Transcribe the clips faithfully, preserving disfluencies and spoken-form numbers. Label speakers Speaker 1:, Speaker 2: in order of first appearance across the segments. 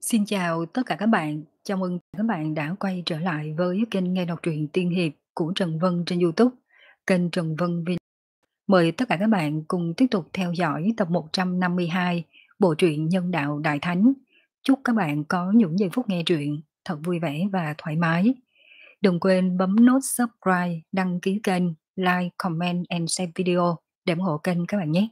Speaker 1: Xin chào tất cả các bạn, chào mừng các bạn đã quay trở lại với kênh nghe đọc truyện tiên hiệp của Trần Vân trên YouTube, kênh Trần Vân Vi. Mời tất cả các bạn cùng tiếp tục theo dõi tập một trăm năm mươi hai bộ truyện Nhân đạo Đại Thánh. Chúc các bạn có những giây phút nghe truyện thật vui vẻ và thoải mái. Đừng quên bấm nút subscribe, đăng ký kênh, like, comment and share video để ủng hộ kênh các bạn nhé.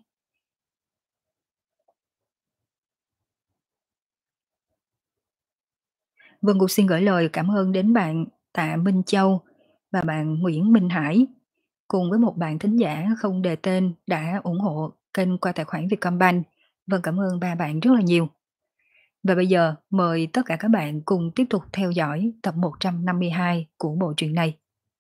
Speaker 1: Vân cũng xin gửi lời cảm ơn đến bạn Tạ Minh Châu và bạn Nguyễn Minh Hải, cùng với một bạn thính giả không đề tên đã ủng hộ kênh qua tài khoản Vietcombank. Vâng, cảm ơn ba bạn rất là nhiều. Và bây giờ mời tất cả các bạn cùng tiếp tục theo dõi tập một trăm năm mươi hai của bộ truyện này.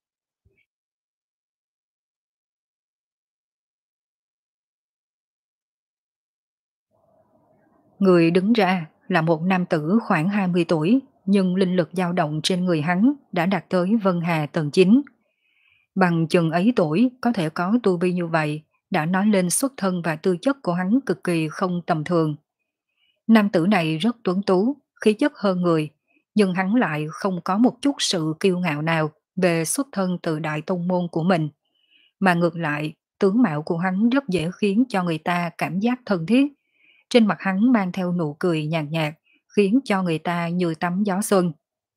Speaker 1: Người đứng ra là một nam tử khoảng hai mươi tuổi, nhưng linh lực dao động trên người hắn đã đạt tới Vân Hà tầng chín. Bằng chừng ấy tuổi có thể có tu vi như vậy đã nói lên xuất thân và tư chất của hắn cực kỳ không tầm thường. Nam tử này rất tuấn tú, khí chất hơn người, nhưng hắn lại không có một chút sự kiêu ngạo nào về xuất thân từ đại tông môn của mình, mà ngược lại, tướng mạo của hắn rất dễ khiến cho người ta cảm giác thân thiết. Trên mặt hắn mang theo nụ cười nhàn nhạt, khiến cho người ta như tắm gió xuân.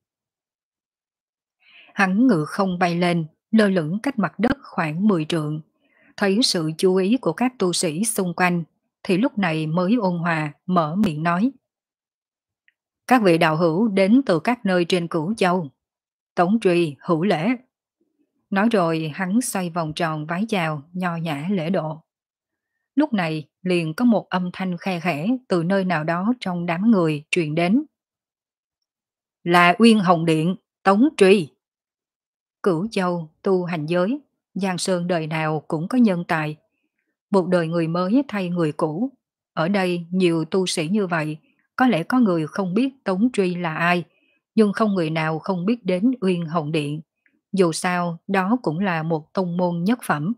Speaker 1: Hắn ngự không bay lên, lơ lửng cách mặt đất khoảng mười trượng. Thấy sự chú ý của các tu sĩ xung quanh, thì lúc này mới ôn hòa, mở miệng nói. Các vị đạo hữu đến từ các nơi trên Cửu Châu. Tống Truy, hữu lễ. Nói rồi hắn xoay vòng tròn vái chào, nho nhã lễ độ. Lúc này liền có một âm thanh khe khẽ từ nơi nào đó trong đám người truyền đến. Là Uyên Hồng Điện, Tống Truy. Cửu Châu, tu hành giới, Giang Sơn đời nào cũng có nhân tài. Một đời người mới thay người cũ. Ở đây nhiều tu sĩ như vậy, có lẽ có người không biết Tống Truy là ai, nhưng không người nào không biết đến Uyên Hồng Điện. Dù sao, đó cũng là một tông môn nhất phẩm.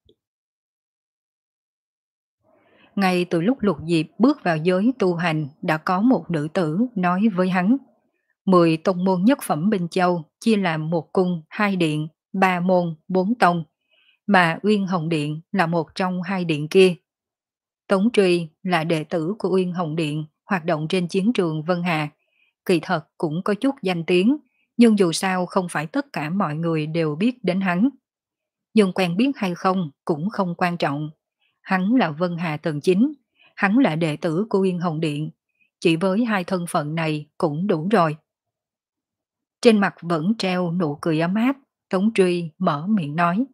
Speaker 1: Ngay từ lúc Lục Diệp bước vào giới tu hành đã có một nữ tử nói với hắn. Mười tông môn nhất phẩm Bình Châu chia làm một cung, hai điện, ba môn, bốn tông, mà Uyên Hồng Điện là một trong hai điện kia. Tống Truy là đệ tử của Uyên Hồng Điện, hoạt động trên chiến trường Vân Hà. Kỳ thật cũng có chút danh tiếng, nhưng dù sao không phải tất cả mọi người đều biết đến hắn. Nhưng quen biết hay không cũng không quan trọng. Hắn là Vân Hà tầng chín, hắn là đệ tử của Uyên Hồng Điện. Chỉ với hai thân phận này cũng đủ rồi. Trên mặt vẫn treo nụ cười ấm áp, Tống Truy mở miệng nói.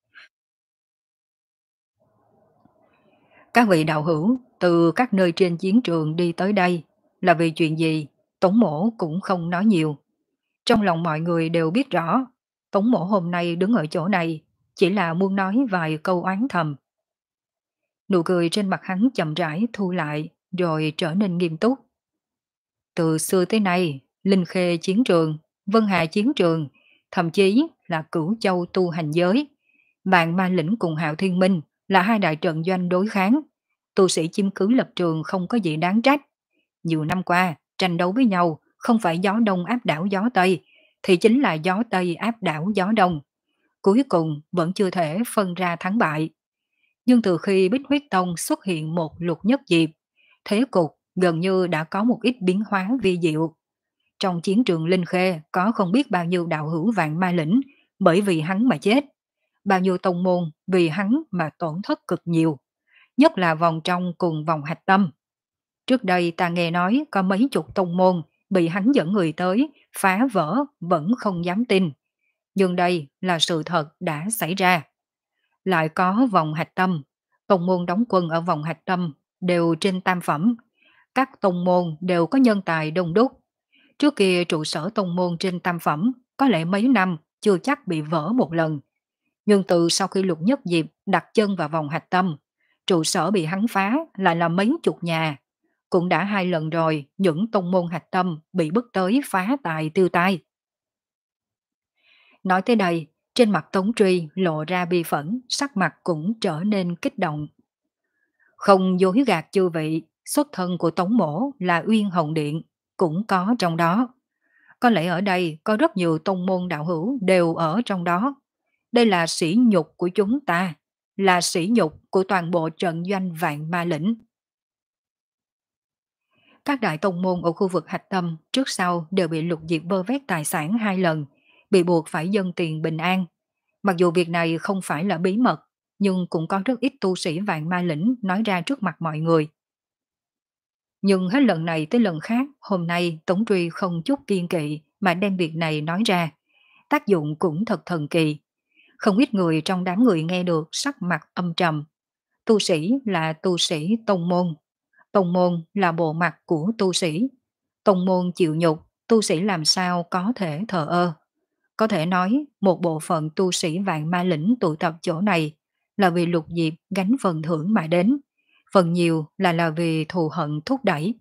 Speaker 1: Các vị đạo hữu từ các nơi trên chiến trường đi tới đây là vì chuyện gì, Tống Mỗ cũng không nói nhiều. Trong lòng mọi người đều biết rõ, Tống Mỗ hôm nay đứng ở chỗ này chỉ là muốn nói vài câu oán thầm. Nụ cười trên mặt hắn chậm rãi thu lại rồi trở nên nghiêm túc. Từ xưa tới nay, Linh Khê chiến trường, Vân Hà chiến trường, thậm chí là Cửu Châu tu hành giới, Vạn Ma Lĩnh cùng Hạo Thiên Minh là hai đại trận doanh đối kháng. Tu sĩ chiếm cứ lập trường không có gì đáng trách. Nhiều năm qua, tranh đấu với nhau không phải gió đông áp đảo gió tây, thì chính là gió tây áp đảo gió đông. Cuối cùng vẫn chưa thể phân ra thắng bại. Nhưng từ khi Bích Huyết Tông xuất hiện một lục nhất diệp, thế cục gần như đã có một ít biến hóa vi diệu. Trong chiến trường Linh Khê có không biết bao nhiêu đạo hữu Vạn Ma Lĩnh bởi vì hắn mà chết. Bao nhiêu tông môn vì hắn mà tổn thất cực nhiều. Nhất là vòng trong cùng vòng hạch tâm. Trước đây ta nghe nói có mấy chục tông môn bị hắn dẫn người tới, phá vỡ vẫn không dám tin. Nhưng đây là sự thật đã xảy ra. Lại có vòng hạch tâm, tông môn đóng quân ở vòng hạch tâm đều trên tam phẩm. Các tông môn đều có nhân tài đông đúc. Trước kia trụ sở tông môn trên tam phẩm có lẽ mấy năm chưa chắc bị vỡ một lần. Nhưng từ sau khi Lục Nhất Diệp đặt chân vào vòng hạch tâm, trụ sở bị hắn phá lại là mấy chục nhà. Cũng đã hai lần rồi những tông môn hạch tâm bị bức tới phá tài tiêu tai. Nói tới đây, trên mặt Tống Truy lộ ra bi phẫn, sắc mặt cũng trở nên kích động. Không dối gạt chư vị, xuất thân của Tống Mỗ là Uyên Hồng Điện. cũng có trong đó. Có lẽ ở đây có rất nhiều tông môn đạo hữu đều ở trong đó. Đây là sỉ nhục của chúng ta, là sỉ nhục của toàn bộ trận doanh vạn ma lĩnh. Các đại tông môn ở khu vực hạch tâm trước sau đều bị lục diệt vơ vét tài sản hai lần, bị buộc phải dâng tiền bình an. Mặc dù việc này không phải là bí mật, nhưng cũng có rất ít tu sĩ vạn ma lĩnh nói ra trước mặt mọi người. Nhưng hết lần này tới lần khác, hôm nay Tống Truy không chút kiên kỵ mà đem việc này nói ra. Tác dụng cũng thật thần kỳ. Không ít người trong đám người nghe được sắc mặt âm trầm. Tu sĩ là tu sĩ tông môn. Tông môn là bộ mặt của tu sĩ. Tông môn chịu nhục, tu sĩ làm sao có thể thờ ơ. Có thể nói một bộ phận tu sĩ vạn ma lĩnh tụ tập chỗ này là vì lục diệp gánh phần thưởng mà đến. Phần nhiều là là vì thù hận thúc đẩy.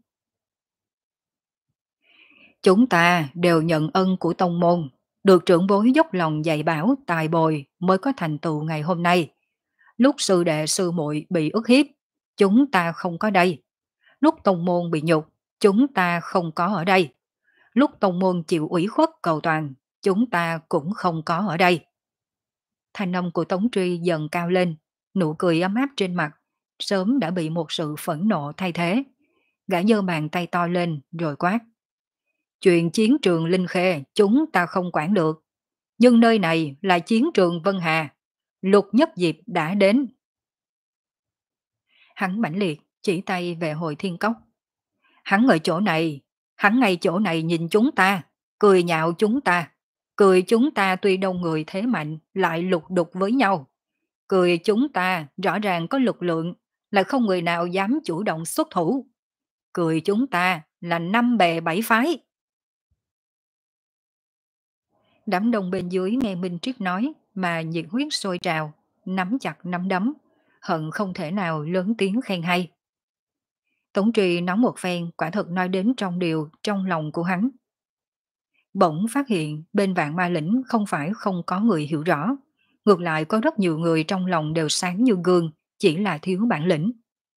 Speaker 1: Chúng ta đều nhận ân của tông môn, được trưởng bối dốc lòng dạy bảo tài bồi mới có thành tựu ngày hôm nay. Lúc sư đệ sư muội bị ức hiếp, chúng ta không có đây. Lúc tông môn bị nhục, chúng ta không có ở đây. Lúc tông môn chịu ủy khuất cầu toàn, chúng ta cũng không có ở đây. Thanh âm của Tống Truy dần cao lên, nụ cười ấm áp trên mặt, sớm đã bị một sự phẫn nộ thay thế. Gã giơ bàn tay to lên rồi quát. Chuyện chiến trường Linh Khê chúng ta không quản được. Nhưng nơi này là chiến trường Vân Hà. Lục Nhất Diệp đã đến. Hắn mãnh liệt chỉ tay về hồi thiên cốc. Hắn ở chỗ này, hắn ngay chỗ này nhìn chúng ta, cười nhạo chúng ta. Cười chúng ta tuy đông người thế mạnh lại lục đục với nhau. Cười chúng ta rõ ràng có lực lượng, lại không người nào dám chủ động xuất thủ. Cười chúng ta là năm bè bảy phái. Đám đông bên dưới nghe Minh Triết nói mà nhiệt huyết sôi trào, nắm chặt nắm đấm, hận không thể nào lớn tiếng khen hay. Tống Trì nói một phen quả thật nói đến trong điều trong lòng của hắn. Bỗng phát hiện bên vạn ma lĩnh không phải không có người hiểu rõ, ngược lại có rất nhiều người trong lòng đều sáng như gương, chỉ là thiếu bản lĩnh.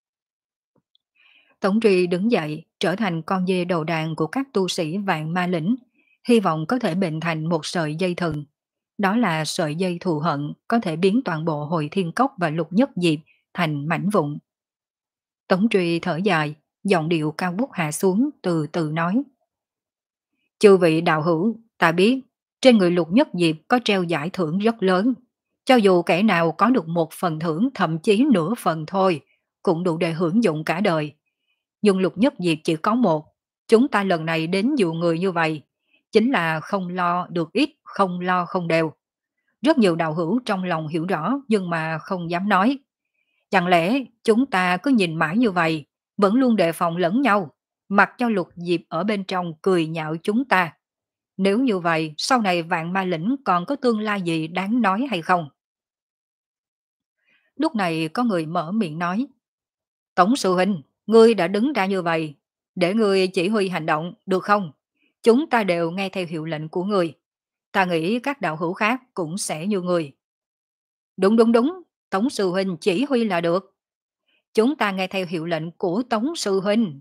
Speaker 1: Tống Trì đứng dậy trở thành con dê đầu đàn của các tu sĩ vạn ma lĩnh, hy vọng có thể bệnh thành một sợi dây thừng. Đó là sợi dây thù hận có thể biến toàn bộ hồi thiên cốc và lục nhất diệp thành mảnh vụn. Tống Truy thở dài, giọng điệu cao vút hạ xuống từ từ nói. Chư vị đạo hữu, ta biết, trên người lục nhất diệp có treo giải thưởng rất lớn. Cho dù kẻ nào có được một phần thưởng thậm chí nửa phần thôi, cũng đủ để hưởng dụng cả đời. Nhưng lục nhất diệp chỉ có một, chúng ta lần này đến dụ người như vậy, chính là không lo được ít, không lo không đều. Rất nhiều đạo hữu trong lòng hiểu rõ nhưng mà không dám nói. Chẳng lẽ chúng ta cứ nhìn mãi như vậy, vẫn luôn đề phòng lẫn nhau, mặc cho lục diệp ở bên trong cười nhạo chúng ta. Nếu như vậy, sau này vạn ma lĩnh còn có tương lai gì đáng nói hay không? Lúc này có người mở miệng nói. Tổng sư huynh, ngươi đã đứng ra như vậy, để ngươi chỉ huy hành động, được không? Chúng ta đều nghe theo hiệu lệnh của ngươi. Ta nghĩ các đạo hữu khác cũng sẽ như ngươi. Đúng đúng đúng, Tống sư huynh chỉ huy là được. Chúng ta nghe theo hiệu lệnh của Tống sư huynh.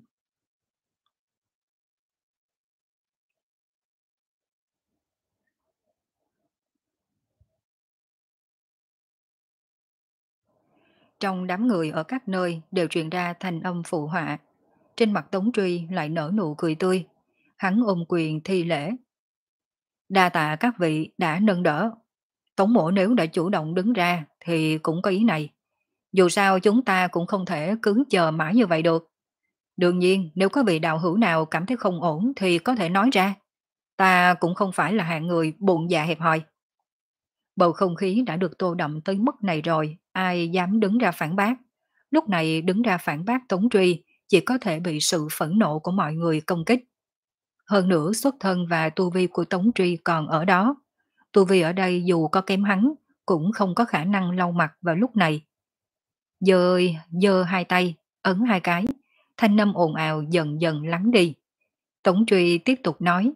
Speaker 1: Trong đám người ở các nơi đều truyền ra thanh âm phụ họa. Trên mặt Tống Truy lại nở nụ cười tươi. Hắn ôm quyền thi lễ. Đa tạ các vị đã nâng đỡ. Tống mộ nếu đã chủ động đứng ra thì cũng có ý này. Dù sao chúng ta cũng không thể cứ chờ mãi như vậy được. Đương nhiên nếu có vị đạo hữu nào cảm thấy không ổn thì có thể nói ra. Ta cũng không phải là hạng người bụng dạ hẹp hòi. Bầu không khí đã được tô đậm tới mức này rồi, ai dám đứng ra phản bác. Lúc này đứng ra phản bác Tống Truy chỉ có thể bị sự phẫn nộ của mọi người công kích. Hơn nữa xuất thân và tu vi của Tống Truy còn ở đó. Tu vi ở đây dù có kém hắn, cũng không có khả năng lau mặt vào lúc này. Giơ, giơ hai tay, ấn hai cái, thanh âm ồn ào dần dần lắng đi. Tống Truy tiếp tục nói.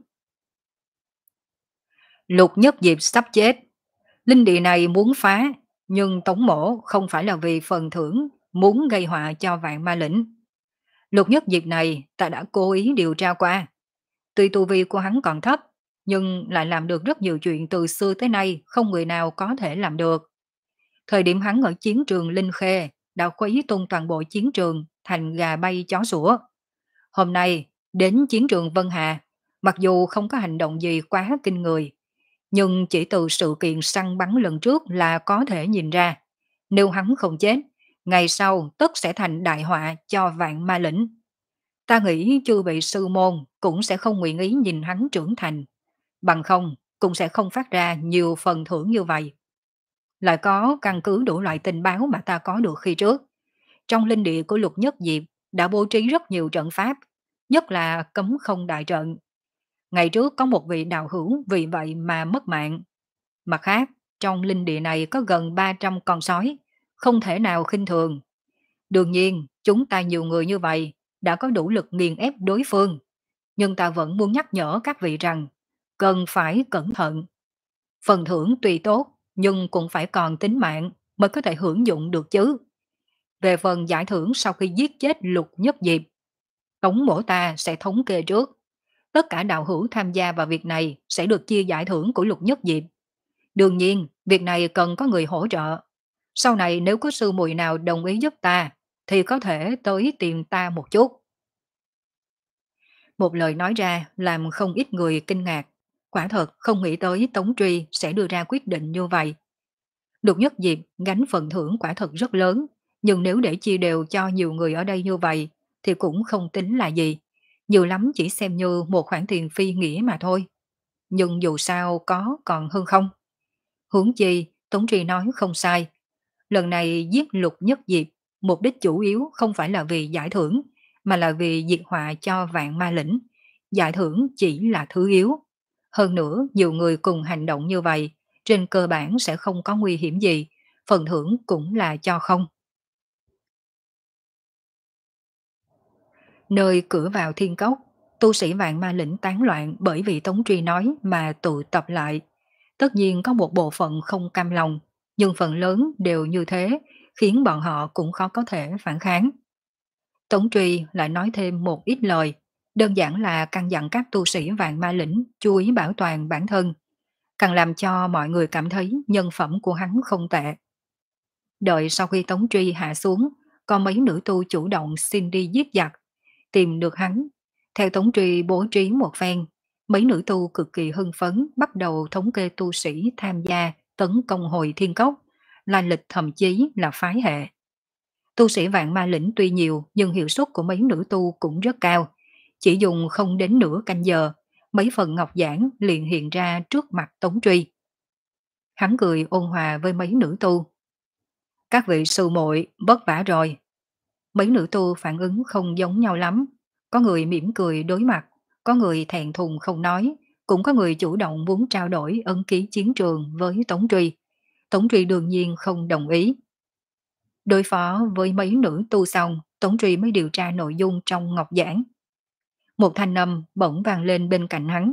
Speaker 1: Lục Nhất Diệp sắp chết. Linh địa này muốn phá, nhưng Tống mổ không phải là vì phần thưởng, muốn gây họa cho vạn ma lĩnh. Lục Nhất Diệp này ta đã cố ý điều tra qua. Tuy tu vi của hắn còn thấp, nhưng lại làm được rất nhiều chuyện từ xưa tới nay không người nào có thể làm được. Thời điểm hắn ở chiến trường Linh Khê đã khuấy tung toàn bộ chiến trường thành gà bay chó sủa. Hôm nay đến chiến trường Vân Hà, mặc dù không có hành động gì quá kinh người, nhưng chỉ từ sự kiện săn bắn lần trước là có thể nhìn ra, nếu hắn không chết, ngày sau tất sẽ thành đại họa cho vạn ma lĩnh. Ta nghĩ chư vị sư môn cũng sẽ không nguyện ý nhìn hắn trưởng thành, bằng không cũng sẽ không phát ra nhiều phần thưởng như vậy. Lại có căn cứ đủ loại tình báo mà ta có được khi trước. Trong linh địa của Lục Nhất Diệp đã bố trí rất nhiều trận pháp, nhất là cấm không đại trận. Ngày trước có một vị đạo hữu vì vậy mà mất mạng. Mặt khác, trong linh địa này có gần ba trăm con sói, không thể nào khinh thường. Đương nhiên, chúng ta nhiều người như vậy đã có đủ lực nghiền ép đối phương. Nhưng ta vẫn muốn nhắc nhở các vị rằng, cần phải cẩn thận. Phần thưởng tuy tốt, nhưng cũng phải còn tính mạng mới có thể hưởng dụng được chứ. Về phần giải thưởng sau khi giết chết Lục Nhất Diệp, Tống Mỗ ta sẽ thống kê trước. Tất cả đạo hữu tham gia vào việc này sẽ được chia giải thưởng của Lục Nhất Diệp. Đương nhiên, việc này cần có người hỗ trợ. Sau này nếu có sư muội nào đồng ý giúp ta, thì có thể tới tìm ta một chút. Một lời nói ra làm không ít người kinh ngạc. Quả thật không nghĩ tới Tống Truy sẽ đưa ra quyết định như vậy. Lục Nhất Diệp gánh phần thưởng quả thật rất lớn, nhưng nếu để chia đều cho nhiều người ở đây như vậy, thì cũng không tính là gì. Nhiều lắm chỉ xem như một khoản tiền phi nghĩa mà thôi. Nhưng dù sao có còn hơn không. Huống chi, Tống Truy nói không sai. Lần này giết Lục Nhất Diệp, mục đích chủ yếu không phải là vì giải thưởng, mà là vì diệt họa cho vạn ma lĩnh. Giải thưởng chỉ là thứ yếu. Hơn nữa, nhiều người cùng hành động như vậy, trên cơ bản sẽ không có nguy hiểm gì, phần thưởng cũng là cho không. Nơi cửa vào thiên cốc, tu sĩ vạn ma lĩnh tán loạn bởi vì Tống Truy nói mà tụ tập lại. Tất nhiên có một bộ phận không cam lòng, nhưng phần lớn đều như thế, khiến bọn họ cũng khó có thể phản kháng. Tống Truy lại nói thêm một ít lời, đơn giản là căn dặn các tu sĩ vạn ma lĩnh chú ý bảo toàn bản thân, càng làm cho mọi người cảm thấy nhân phẩm của hắn không tệ. Đợi sau khi Tống Truy hạ xuống, có mấy nữ tu chủ động xin đi giết giặc, tìm được hắn. Theo Tống Truy bố trí một phen, mấy nữ tu cực kỳ hưng phấn bắt đầu thống kê tu sĩ tham gia tấn công hồi thiên cốc, là lịch thậm chí là phái hệ. Tu sĩ vạn ma lĩnh tuy nhiều nhưng hiệu suất của mấy nữ tu cũng rất cao. Chỉ dùng không đến nửa canh giờ, mấy phần ngọc giảng liền hiện ra trước mặt Tống Truy. Hắn cười ôn hòa với mấy nữ tu. Các vị sư muội vất vả rồi. Mấy nữ tu phản ứng không giống nhau lắm. Có người mỉm cười đối mặt, có người thẹn thùng không nói, cũng có người chủ động muốn trao đổi ấn ký chiến trường với Tống Truy. Tống Truy đương nhiên không đồng ý. Đối phó với mấy nữ tu xong, Tống Truy mới điều tra nội dung trong ngọc giảng. Một thanh âm bỗng vang lên bên cạnh hắn.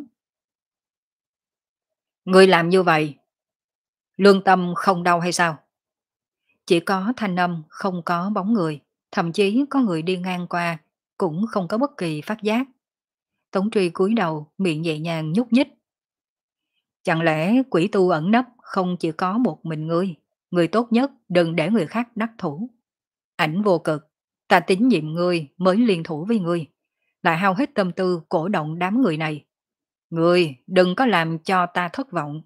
Speaker 1: Người làm như vậy, lương tâm không đau hay sao? Chỉ có thanh âm, không có bóng người, thậm chí có người đi ngang qua, cũng không có bất kỳ phát giác. Tống Truy cúi đầu, miệng nhẹ nhàng nhúc nhích. Chẳng lẽ quỷ tu ẩn nấp không chỉ có một mình ngươi, người tốt nhất đừng để người khác đắc thủ. Ảnh vô cực, ta tín nhiệm ngươi mới liên thủ với ngươi, lại hao hết tâm tư cổ động đám người này. Ngươi đừng có làm cho ta thất vọng.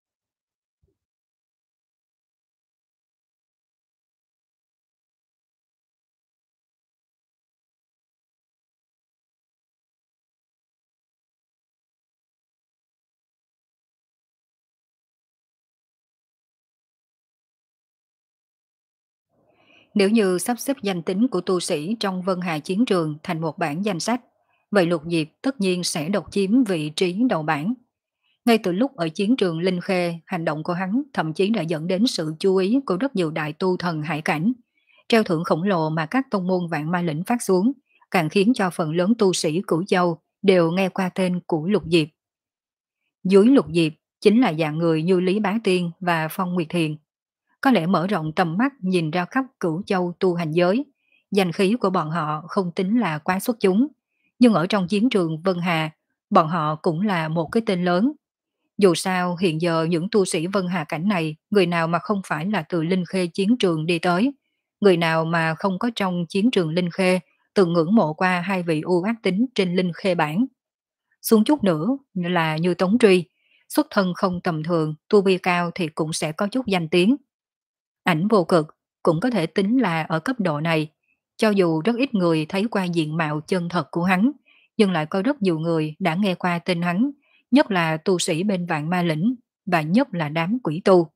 Speaker 1: Nếu như sắp xếp danh tính của tu sĩ trong Vân Hà Chiến Trường thành một bảng danh sách, vậy Lục Diệp tất nhiên sẽ độc chiếm vị trí đầu bảng. Ngay từ lúc ở chiến trường Linh Khê, hành động của hắn thậm chí đã dẫn đến sự chú ý của rất nhiều đại tu thần hải cảnh. Treo thưởng khổng lồ mà các tông môn vạn ma lĩnh phát xuống, càng khiến cho phần lớn tu sĩ Cửu Châu đều nghe qua tên của Lục Diệp. Dưới Lục Diệp chính là dạng người như Lý Bá Tiên và Phong Nguyệt Thiền. Có lẽ mở rộng tầm mắt nhìn ra khắp Cửu Châu tu hành giới, danh khí của bọn họ không tính là quá xuất chúng. Nhưng ở trong chiến trường Vân Hà, Bọn họ cũng là một cái tên lớn. Dù sao hiện giờ những tu sĩ Vân Hà Cảnh này, người nào mà không phải là từ Linh Khê chiến trường đi tới, người nào mà không có trong chiến trường Linh Khê từng ngưỡng mộ qua hai vị u ác tính trên Linh Khê bản. Xuống chút nữa là như Tống Truy, xuất thân không tầm thường, tu vi cao thì cũng sẽ có chút danh tiếng. Ảnh vô cực cũng có thể tính là ở cấp độ này, cho dù rất ít người thấy qua diện mạo chân thật của hắn, nhưng lại có rất nhiều người đã nghe qua tên hắn, nhất là tu sĩ bên vạn ma lĩnh, và nhất là đám quỷ tu.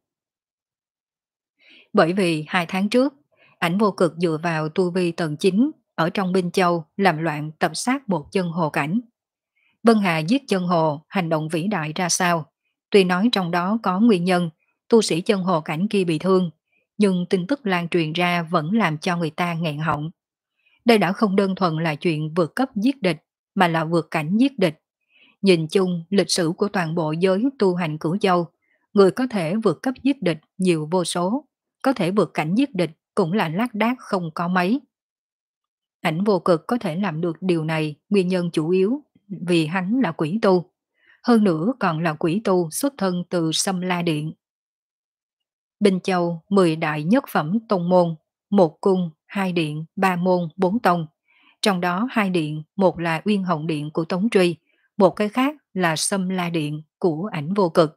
Speaker 1: Bởi vì hai tháng trước, ảnh vô cực dựa vào tu vi tầng chín ở trong Binh Châu làm loạn tập sát một chân hồ cảnh. Vân Hà giết chân hồ, hành động vĩ đại ra sao? Tuy nói trong đó có nguyên nhân, tu sĩ chân hồ cảnh kia bị thương, nhưng tin tức lan truyền ra vẫn làm cho người ta nghẹn họng. Đây đã không đơn thuần là chuyện vượt cấp giết địch, mà là vượt cảnh giết địch. Nhìn chung, lịch sử của toàn bộ giới tu hành Cửu Châu, người có thể vượt cấp giết địch nhiều vô số, có thể vượt cảnh giết địch cũng là lác đác không có mấy. Ảnh vô cực có thể làm được điều này, nguyên nhân chủ yếu vì hắn là quỷ tu. Hơn nữa còn là quỷ tu xuất thân từ Sâm La Điện. Binh Châu mười đại nhất phẩm tông môn, một cung, hai điện, ba môn, bốn tông. Trong đó hai điện, một là Uyên Hồng Điện của Tống Truy, một cái khác là Sâm La Điện của Ảnh vô cực.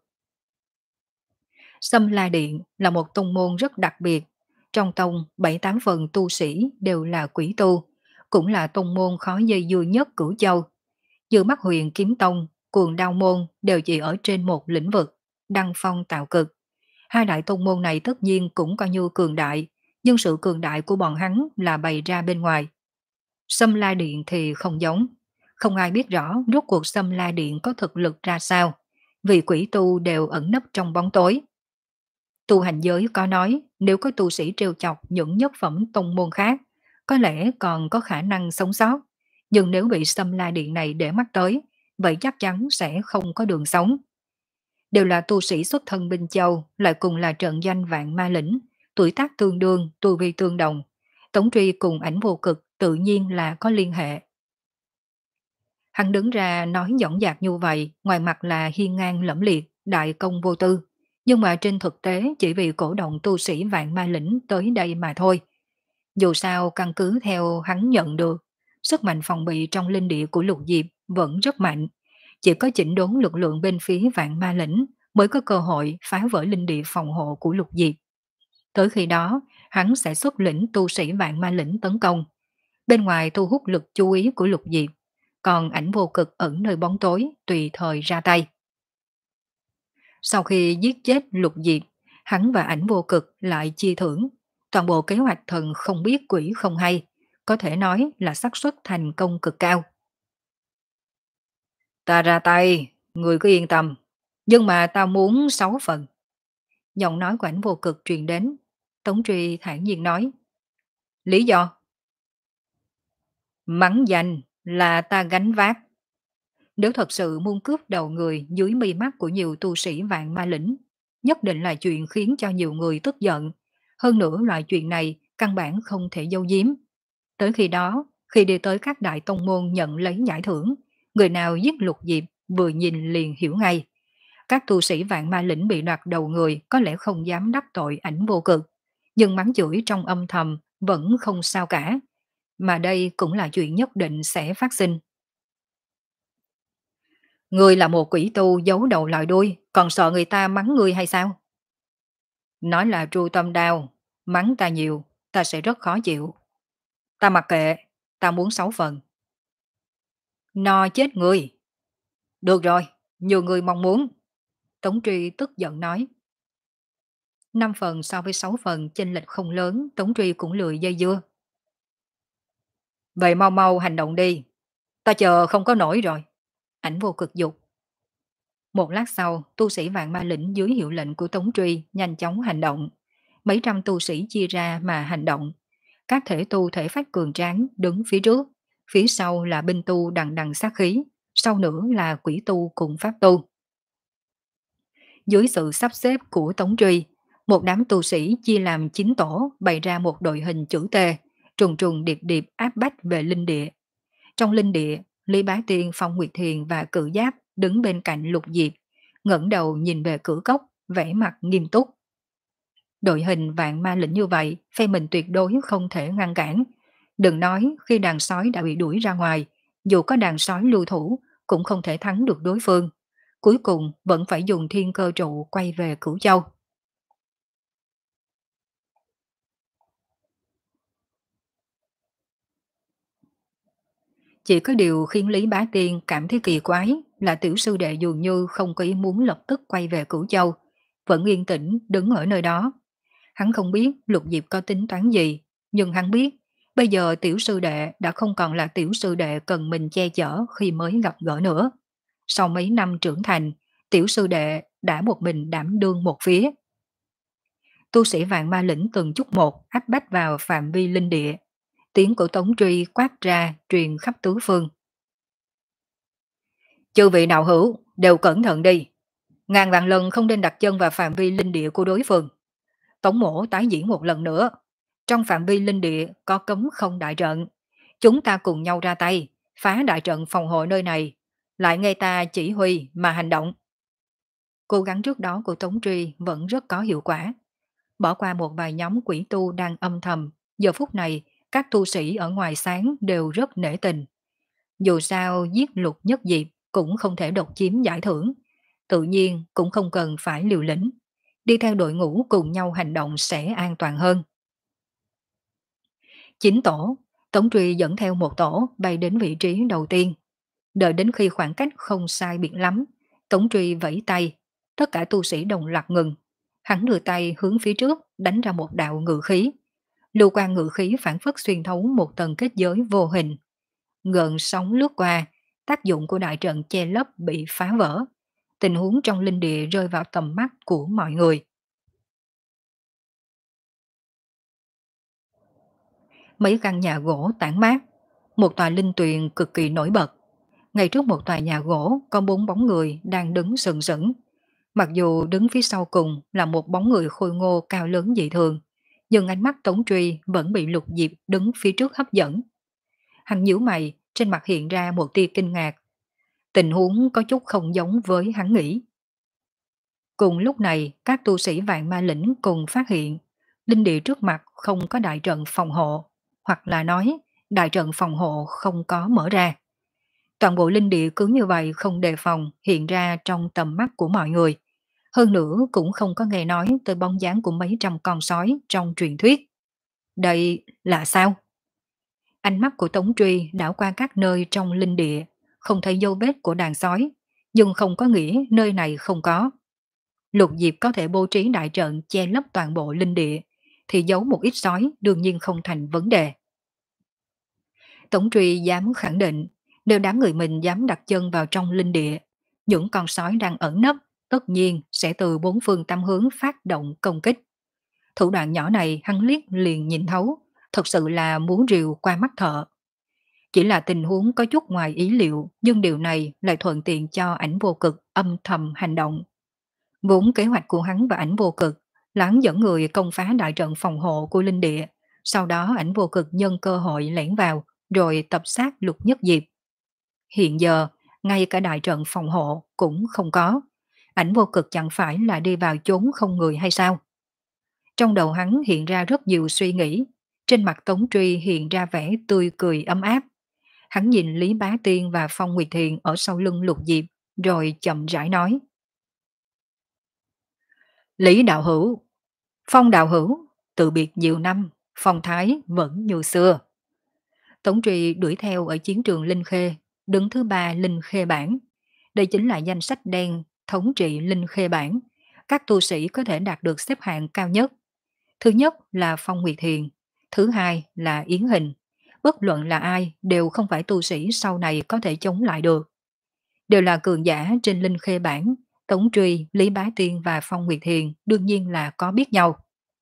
Speaker 1: Sâm La Điện là một tông môn rất đặc biệt. Trong tông, bảy tám phần tu sĩ đều là quỷ tu, cũng là tông môn khó dây dưa nhất Cửu Châu. Như Mắt Huyền Kiếm Tông, Cuồng Đao Môn đều chỉ ở trên một lĩnh vực, đăng phong tạo cực. Hai đại tông môn này tất nhiên cũng coi như cường đại, nhưng sự cường đại của bọn hắn là bày ra bên ngoài. Sâm La Điện thì không giống. Không ai biết rõ rốt cuộc Sâm La Điện có thực lực ra sao, vì quỷ tu đều ẩn nấp trong bóng tối. Tu hành giới có nói, nếu có tu sĩ trêu chọc những nhất phẩm tông môn khác, có lẽ còn có khả năng sống sót. Nhưng nếu bị Sâm La Điện này để mắt tới, vậy chắc chắn sẽ không có đường sống. Đều là tu sĩ xuất thân Binh Châu, lại cùng là trận doanh vạn ma lĩnh, tuổi tác tương đương, tu vi tương đồng. Tống Truy cùng Ảnh vô cực tự nhiên là có liên hệ. Hắn đứng ra nói dõng dạc như vậy, ngoài mặt là hiên ngang lẫm liệt, đại công vô tư. Nhưng mà trên thực tế chỉ vì cổ động tu sĩ vạn ma lĩnh tới đây mà thôi. Dù sao căn cứ theo hắn nhận được, sức mạnh phòng bị trong linh địa của Lục Diệp vẫn rất mạnh. Chỉ có chỉnh đốn lực lượng bên phía vạn ma lĩnh mới có cơ hội phá vỡ linh địa phòng hộ của Lục Diệp. Tới khi đó, hắn sẽ xuất lĩnh tu sĩ vạn ma lĩnh tấn công. Bên ngoài thu hút lực chú ý của Lục Diệp, còn Ảnh vô cực ẩn nơi bóng tối tùy thời ra tay. Sau khi giết chết Lục Diệp, hắn và Ảnh vô cực lại chia thưởng. Toàn bộ kế hoạch thần không biết quỷ không hay, có thể nói là xác suất thành công cực cao. Ta ra tay, người cứ yên tâm, nhưng mà ta muốn sáu phần. Giọng nói của Ảnh vô cực truyền đến. Tống Truy thản nhiên nói. Lý do? Mắng danh là ta gánh vác. Nếu thật sự muốn cướp đầu người dưới mi mắt của nhiều tu sĩ vạn ma lĩnh, nhất định là chuyện khiến cho nhiều người tức giận. Hơn nữa loại chuyện này căn bản không thể giấu giếm. Tới khi đó, khi đi tới các đại tông môn nhận lấy giải thưởng, người nào giết Lục Diệp vừa nhìn liền hiểu ngay. Các tu sĩ vạn ma lĩnh bị đoạt đầu người có lẽ không dám đắc tội Ảnh vô cực, nhưng mắng chửi trong âm thầm vẫn không sao cả. Mà đây cũng là chuyện nhất định sẽ phát sinh. Ngươi là một quỷ tu giấu đầu lòi đuôi, còn sợ người ta mắng ngươi hay sao? Nói là tru tâm đao, mắng ta nhiều, ta sẽ rất khó chịu. Ta mặc kệ, ta muốn sáu phần. No chết ngươi. Được rồi, nhiều người mong muốn. Tống Truy tức giận nói. Năm phần so với sáu phần chênh lệch không lớn, Tống Truy cũng lười dây dưa. Vậy mau mau hành động đi, ta chờ không có nổi rồi. Ảnh vô cực dục. Một lát sau, tu sĩ vạn ma lĩnh dưới hiệu lệnh của Tống Truy nhanh chóng hành động. Mấy trăm tu sĩ chia ra mà hành động. Các thể tu thể phách cường tráng đứng phía trước, phía sau là binh tu đằng đằng sát khí, sau nữa là quỷ tu cùng pháp tu. Dưới sự sắp xếp của Tống Truy, một đám tu sĩ chia làm chín tổ bày ra một đội hình chữ T, trùng trùng điệp điệp áp bách về linh địa. Trong linh địa, Lý Bá Tiên, Phong Nguyệt Thiền và Cự Giáp đứng bên cạnh Lục Diệp, ngẩng đầu nhìn về cửa cốc, vẻ mặt nghiêm túc. Đội hình vạn ma lĩnh như vậy, phe mình tuyệt đối không thể ngăn cản. Đừng nói khi đàn sói đã bị đuổi ra ngoài, dù có đàn sói lưu thủ, cũng không thể thắng được đối phương. Cuối cùng vẫn phải dùng thiên cơ trụ quay về Cửu Châu. Chỉ có điều khiến Lý Bá Tiên cảm thấy kỳ quái là tiểu sư đệ dường như không có ý muốn lập tức quay về Cửu Châu, vẫn yên tĩnh đứng ở nơi đó. Hắn không biết Lục Diệp có tính toán gì, nhưng hắn biết bây giờ tiểu sư đệ đã không còn là tiểu sư đệ cần mình che chở khi mới gặp gỡ nữa. Sau mấy năm trưởng thành, tiểu sư đệ đã một mình đảm đương một phía. Tu sĩ vạn ma lĩnh từng chút một áp bách vào phạm vi linh địa. Tiếng của Tống Truy quát ra truyền khắp tứ phương. Chư vị đạo hữu đều cẩn thận đi. Ngàn vạn lần không nên đặt chân vào phạm vi linh địa của đối phương. Tống mổ tái diễn một lần nữa. Trong phạm vi linh địa có cấm không đại trận. Chúng ta cùng nhau ra tay, phá đại trận phòng hộ nơi này. Lại nghe ta chỉ huy mà hành động. Cố gắng trước đó của Tống Truy vẫn rất có hiệu quả. Bỏ qua một vài nhóm quỷ tu đang âm thầm, giờ phút này các tu sĩ ở ngoài sáng đều rất nể tình. Dù sao giết Lục Nhất Diệp cũng không thể độc chiếm giải thưởng, tự nhiên cũng không cần phải liều lĩnh. Đi theo đội ngũ cùng nhau hành động sẽ an toàn hơn. Chín tổ, Tống Truy dẫn theo một tổ bay đến vị trí đầu tiên. Đợi đến khi khoảng cách không sai biệt lắm, Tống Truy vẫy tay, tất cả tu sĩ đồng loạt ngừng. Hắn đưa tay hướng phía trước đánh ra một đạo ngự khí. Lưu quan ngự khí phản phất xuyên thấu một tầng kết giới vô hình. Gợn sóng lướt qua, tác dụng của đại trận che lấp bị phá vỡ. Tình huống trong linh địa rơi vào tầm mắt của mọi người. Mấy căn nhà gỗ tản mát, một tòa linh tuyền cực kỳ nổi bật. Ngay trước một tòa nhà gỗ có bốn bóng người đang đứng sừng sững. Mặc dù đứng phía sau cùng là một bóng người khôi ngô cao lớn dị thường, nhưng ánh mắt Tống Truy vẫn bị Lục Diệp đứng phía trước hấp dẫn. Hắn nhíu mày, trên mặt hiện ra một tia kinh ngạc. Tình huống có chút không giống với hắn nghĩ. Cùng lúc này, các tu sĩ vạn ma lĩnh cùng phát hiện, linh địa trước mặt không có đại trận phòng hộ, hoặc là nói, đại trận phòng hộ không có mở ra. Toàn bộ linh địa cứ như vậy không đề phòng hiện ra trong tầm mắt của mọi người. Hơn nữa cũng không có nghe nói tới bóng dáng của mấy trăm con sói trong truyền thuyết. Đây là sao? Ánh mắt của Tống Truy đảo qua các nơi trong linh địa, không thấy dấu vết của đàn sói, nhưng không có nghĩa nơi này không có. Lục Diệp có thể bố trí đại trận che lấp toàn bộ linh địa, thì giấu một ít sói đương nhiên không thành vấn đề. Tống Truy dám khẳng định, nếu đám người mình dám đặt chân vào trong linh địa, những con sói đang ẩn nấp tất nhiên sẽ từ bốn phương tám hướng phát động công kích. Thủ đoạn nhỏ này hắn liếc liền nhìn thấu, thật sự là muốn rìu qua mắt thợ. Chỉ là tình huống có chút ngoài ý liệu, nhưng điều này lại thuận tiện cho ảnh vô cực âm thầm hành động. Vốn kế hoạch của hắn và ảnh vô cực là hắn dẫn người công phá đại trận phòng hộ của linh địa, sau đó ảnh vô cực nhân cơ hội lẻn vào, rồi tập sát Lục Nhất Diệp. Hiện giờ, ngay cả đại trận phòng hộ cũng không có. Ảnh vô cực chẳng phải là đi vào chốn không người hay sao? Trong đầu hắn hiện ra rất nhiều suy nghĩ, trên mặt Tống Truy hiện ra vẻ tươi cười ấm áp. Hắn nhìn Lý Bá Tiên và Phong Nguyệt Thiền ở sau lưng Lục Diệp, rồi chậm rãi nói. Lý đạo hữu, Phong đạo hữu, từ biệt nhiều năm, phong thái vẫn như xưa. Tống Truy đuổi theo ở chiến trường Linh Khê, đứng thứ ba Linh Khê Bảng. Đây chính là danh sách đen thống trị Linh Khê Bảng. Các tu sĩ có thể đạt được xếp hạng cao nhất. Thứ nhất là Phong Nguyệt Thiền, thứ hai là Yến Hình. Bất luận là ai đều không phải tu sĩ sau này có thể chống lại được. Đều là cường giả trên Linh Khê Bảng. Tống Truy, Lý Bá Tiên và Phong Nguyệt Thiền đương nhiên là có biết nhau.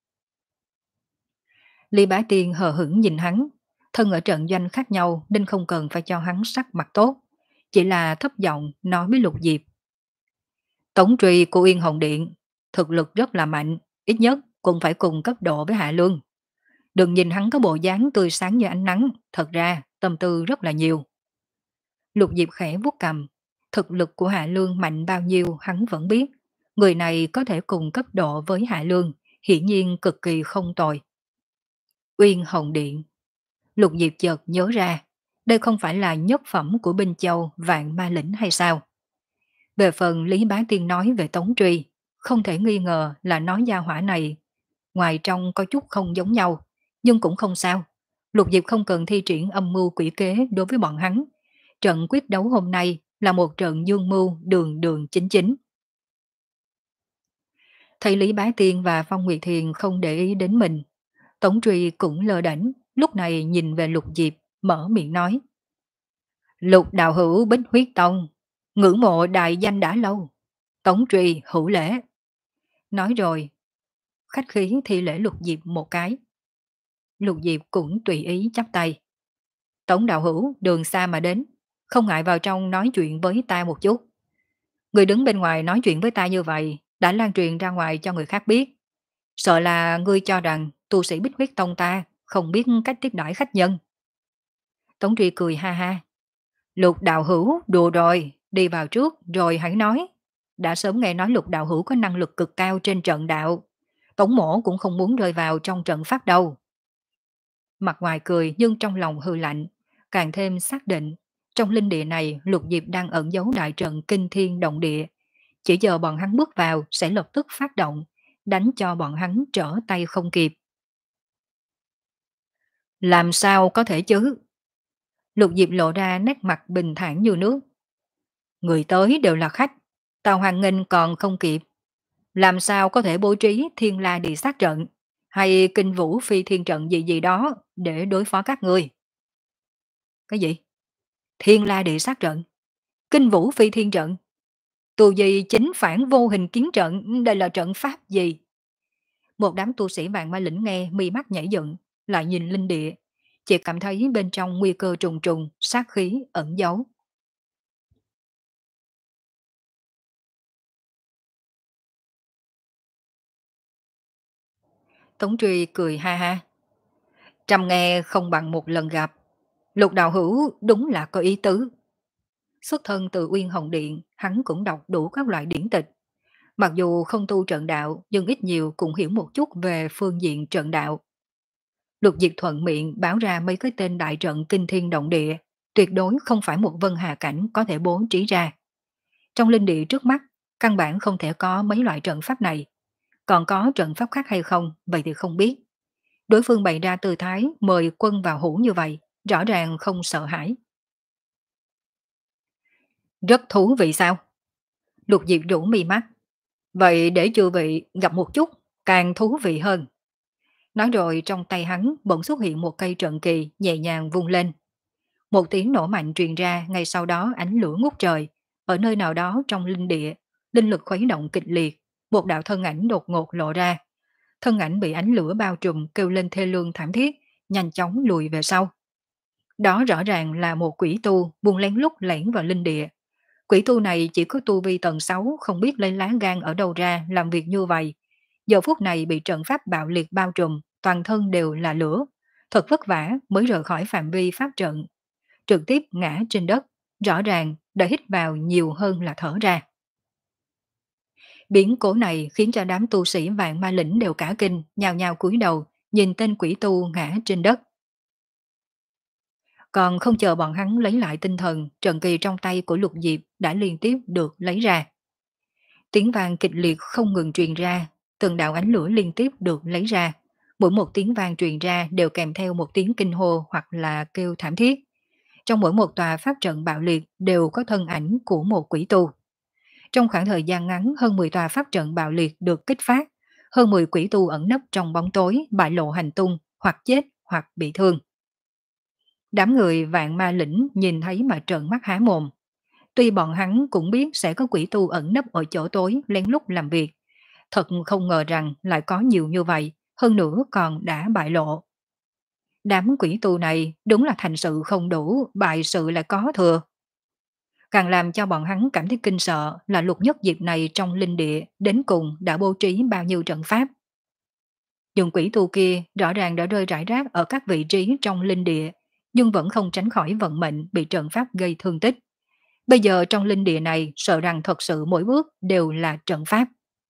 Speaker 1: Lý Bá Tiên hờ hững nhìn hắn, thân ở trận doanh khác nhau nên không cần phải cho hắn sắc mặt tốt, chỉ là thấp giọng nói với Lục Diệp. Tống Truy của Yên Hồng Điện, thực lực rất là mạnh, ít nhất cũng phải cùng cấp độ với Hạ Luân. Đừng nhìn hắn có bộ dáng tươi sáng như ánh nắng, thật ra tâm tư rất là nhiều. Lục Diệp khẽ vuốt cầm. Thực lực của Hạ Lương mạnh bao nhiêu hắn vẫn biết. Người này có thể cùng cấp độ với Hạ Lương, hiển nhiên cực kỳ không tồi. Uyên Hồng Điện. Lục Diệp chợt nhớ ra, đây không phải là nhất phẩm của Binh Châu Vạn Ma Lĩnh hay sao? Về phần Lý Bá Tiên nói về Tống Truy, không thể nghi ngờ là nói gia hỏa này ngoài trong có chút không giống nhau, nhưng cũng không sao. Lục Diệp không cần thi triển âm mưu quỷ kế đối với bọn hắn. Trận quyết đấu hôm nay là một trận dương mưu đường đường chính chính. Thấy Lý Bá Tiên và Phong Nguyệt Thiền không để ý đến mình, Tống Truy cũng lơ đễnh, lúc này nhìn về Lục Diệp, mở miệng nói. Lục đạo hữu Bích Huyết Tông, ngưỡng mộ đại danh đã lâu. Tống Truy hữu lễ. Nói rồi, khách khí thi lễ Lục Diệp một cái. Lục Diệp cũng tùy ý chắp tay. Tống đạo hữu đường xa mà đến, không ngại vào trong nói chuyện với ta một chút. Người đứng bên ngoài nói chuyện với ta như vậy đã lan truyền ra ngoài cho người khác biết. Sợ là ngươi cho rằng tu sĩ Bích Huyết Tông ta không biết cách tiếp đãi khách nhân. Tống Truy cười ha ha. Lục đạo hữu đùa rồi, đi vào trước rồi hãy nói. Đã sớm nghe nói lục đạo hữu có năng lực cực cao trên trận đạo. Tống mổ cũng không muốn rơi vào trong trận pháp đâu. Mặt ngoài cười nhưng trong lòng hư lạnh, càng thêm xác định. Trong linh địa này Lục Diệp đang ẩn giấu đại trận kinh thiên động địa. Chỉ chờ bọn hắn bước vào sẽ lập tức phát động, đánh cho bọn hắn trở tay không kịp. Làm sao có thể chứ? Lục Diệp lộ ra nét mặt bình thản như nước. Người tới đều là khách, tàu hoàng nghênh còn không kịp. Làm sao có thể bố trí thiên la địa sát trận hay kinh vũ phi thiên trận gì gì đó để đối phó các người? Cái gì? Thiên la địa sát trận? Kinh vũ phi thiên trận? Tù gì chính phản vô hình kiến trận, đây là trận pháp gì? Một đám tu sĩ vạn ma lĩnh nghe mi mắt nhảy dựng, lại nhìn linh địa, chỉ cảm thấy bên trong nguy cơ trùng trùng, sát khí ẩn giấu. Tống Truy cười ha ha. Trăm nghe không bằng một lần gặp. Lục đạo hữu đúng là có ý tứ. Xuất thân từ Uyên Hồng Điện, hắn cũng đọc đủ các loại điển tịch. Mặc dù không tu trận đạo, nhưng ít nhiều cũng hiểu một chút về phương diện trận đạo. Lục Diệp thuận miệng báo ra mấy cái tên đại trận kinh thiên động địa, tuyệt đối không phải một vân hà cảnh có thể bố trí ra. Trong linh địa trước mắt, căn bản không thể có mấy loại trận pháp này. Còn có trận pháp khác hay không, vậy thì không biết. Đối phương bày ra tư thái mời quân vào hữu như vậy, rõ ràng không sợ hãi. Rất thú vị sao? Lục Diệp rủ mi mắt. Vậy để chư vị gặp một chút, càng thú vị hơn. Nói rồi trong tay hắn bỗng xuất hiện một cây trận kỳ nhẹ nhàng vung lên. Một tiếng nổ mạnh truyền ra, ngay sau đó ánh lửa ngút trời. Ở nơi nào đó trong linh địa, linh lực khuấy động kịch liệt, một đạo thân ảnh đột ngột lộ ra. Thân ảnh bị ánh lửa bao trùm kêu lên thê lương thảm thiết, nhanh chóng lùi về sau. Đó rõ ràng là một quỷ tu buông lén lút lẻn vào linh địa. Quỷ tu này chỉ có tu vi tầng sáu, không biết lấy lá gan ở đâu ra làm việc như vậy. Giờ phút này bị trận pháp bạo liệt bao trùm, toàn thân đều là lửa. Thật vất vả mới rời khỏi phạm vi pháp trận. Trực tiếp ngã trên đất, rõ ràng đã hít vào nhiều hơn là thở ra. Biến cố này khiến cho đám tu sĩ vạn ma lĩnh đều cả kinh, nhào nhào cúi đầu, nhìn tên quỷ tu ngã trên đất. Còn không chờ bọn hắn lấy lại tinh thần, trận kỳ trong tay của Lục Diệp đã liên tiếp được lấy ra. Tiếng vang kịch liệt không ngừng truyền ra, từng đạo ánh lửa liên tiếp được lấy ra. Mỗi một tiếng vang truyền ra đều kèm theo một tiếng kinh hô hoặc là kêu thảm thiết. Trong mỗi một tòa pháp trận bạo liệt đều có thân ảnh của một quỷ tu. Trong khoảng thời gian ngắn, hơn mười tòa pháp trận bạo liệt được kích phát, hơn mười quỷ tu ẩn nấp trong bóng tối, bại lộ hành tung, hoặc chết hoặc bị thương. Đám người vạn ma lĩnh nhìn thấy mà trợn mắt há mồm. Tuy bọn hắn cũng biết sẽ có quỷ tu ẩn nấp ở chỗ tối lén lút làm việc, thật không ngờ rằng lại có nhiều như vậy, hơn nữa còn đã bại lộ. Đám quỷ tu này đúng là thành sự không đủ, bại sự lại có thừa. Càng làm cho bọn hắn cảm thấy kinh sợ là Lục Nhất Diệp này trong linh địa đến cùng đã bố trí bao nhiêu trận pháp. Nhưng quỷ tu kia rõ ràng đã rơi rải rác ở các vị trí trong linh địa, nhưng vẫn không tránh khỏi vận mệnh bị trận pháp gây thương tích. Bây giờ trong linh địa này sợ rằng thật sự mỗi bước đều là trận pháp.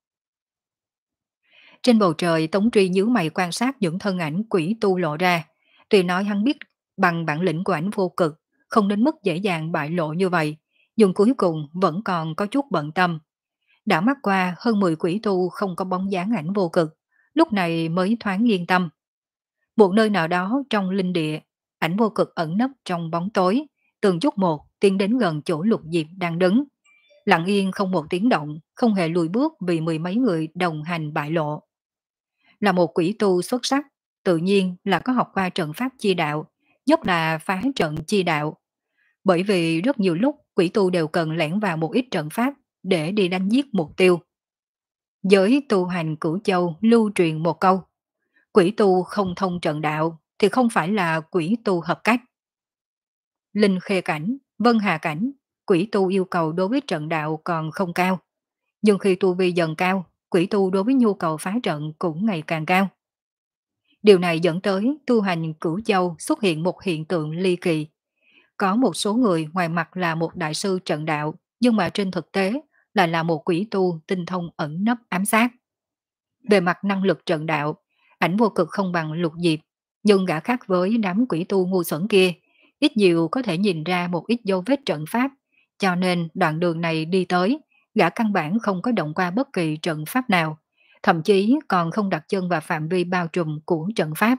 Speaker 1: Trên bầu trời Tống Truy nhíu mày quan sát những thân ảnh quỷ tu lộ ra. Tuy nói hắn biết bằng bản lĩnh của ảnh vô cực, không đến mức dễ dàng bại lộ như vậy, nhưng cuối cùng vẫn còn có chút bận tâm. Đã mắt qua hơn mười quỷ tu không có bóng dáng ảnh vô cực, lúc này mới thoáng yên tâm. Một nơi nào đó trong linh địa, ảnh vô cực ẩn nấp trong bóng tối, từng chút một tiến đến gần chỗ Lục Diệp đang đứng. Lặng yên không một tiếng động, không hề lùi bước vì mười mấy người đồng hành bại lộ. Là một quỷ tu xuất sắc, tự nhiên là có học qua trận pháp chi đạo, nhất là phá trận chi đạo. Bởi vì rất nhiều lúc quỷ tu đều cần lẻn vào một ít trận pháp để đi đánh giết mục tiêu. Giới tu hành cửu châu lưu truyền một câu, quỷ tu không thông trận đạo thì không phải là quỷ tu hợp cách. Linh khê cảnh, vân hà cảnh, quỷ tu yêu cầu đối với trận đạo còn không cao. Nhưng khi tu vi dần cao, quỷ tu đối với nhu cầu phá trận cũng ngày càng cao. Điều này dẫn tới tu hành cửu châu xuất hiện một hiện tượng ly kỳ. Có một số người ngoài mặt là một đại sư trận đạo, nhưng mà trên thực tế lại là một quỷ tu tinh thông ẩn nấp ám sát. Về mặt năng lực trận đạo, ảnh vô cực không bằng Lục Diệp, nhưng gã khác với đám quỷ tu ngu xuẩn kia, ít nhiều có thể nhìn ra một ít dấu vết trận pháp, cho nên đoạn đường này đi tới, gã căn bản không có động qua bất kỳ trận pháp nào, thậm chí còn không đặt chân vào phạm vi bao trùm của trận pháp.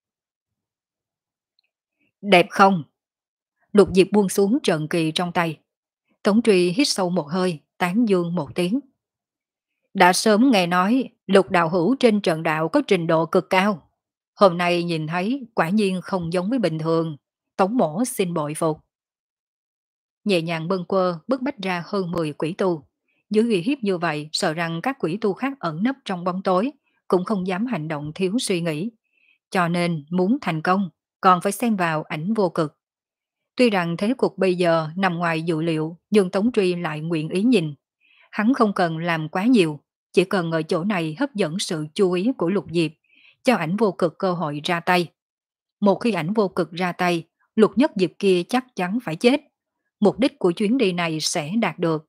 Speaker 1: Đẹp không? Lục Diệp buông xuống trận kỳ trong tay. Tống Truy hít sâu một hơi, tán dương một tiếng. Đã sớm nghe nói Lục đạo hữu trên trận đạo có trình độ cực cao. Hôm nay nhìn thấy quả nhiên không giống với bình thường. Tống mổ xin bội phục. Nhẹ nhàng bâng quơ bức bách ra hơn mười quỷ tu. Dưới uy hiếp như vậy sợ rằng các quỷ tu khác ẩn nấp trong bóng tối cũng không dám hành động thiếu suy nghĩ. Cho nên muốn thành công còn phải xem vào ảnh vô cực. Tuy rằng thế cục bây giờ nằm ngoài dự liệu nhưng Tống Truy lại nguyện ý nhìn. Hắn không cần làm quá nhiều, chỉ cần ở chỗ này hấp dẫn sự chú ý của Lục Diệp, cho ảnh vô cực cơ hội ra tay. Một khi ảnh vô cực ra tay, Lục Nhất Diệp kia chắc chắn phải chết. Mục đích của chuyến đi này sẽ đạt được.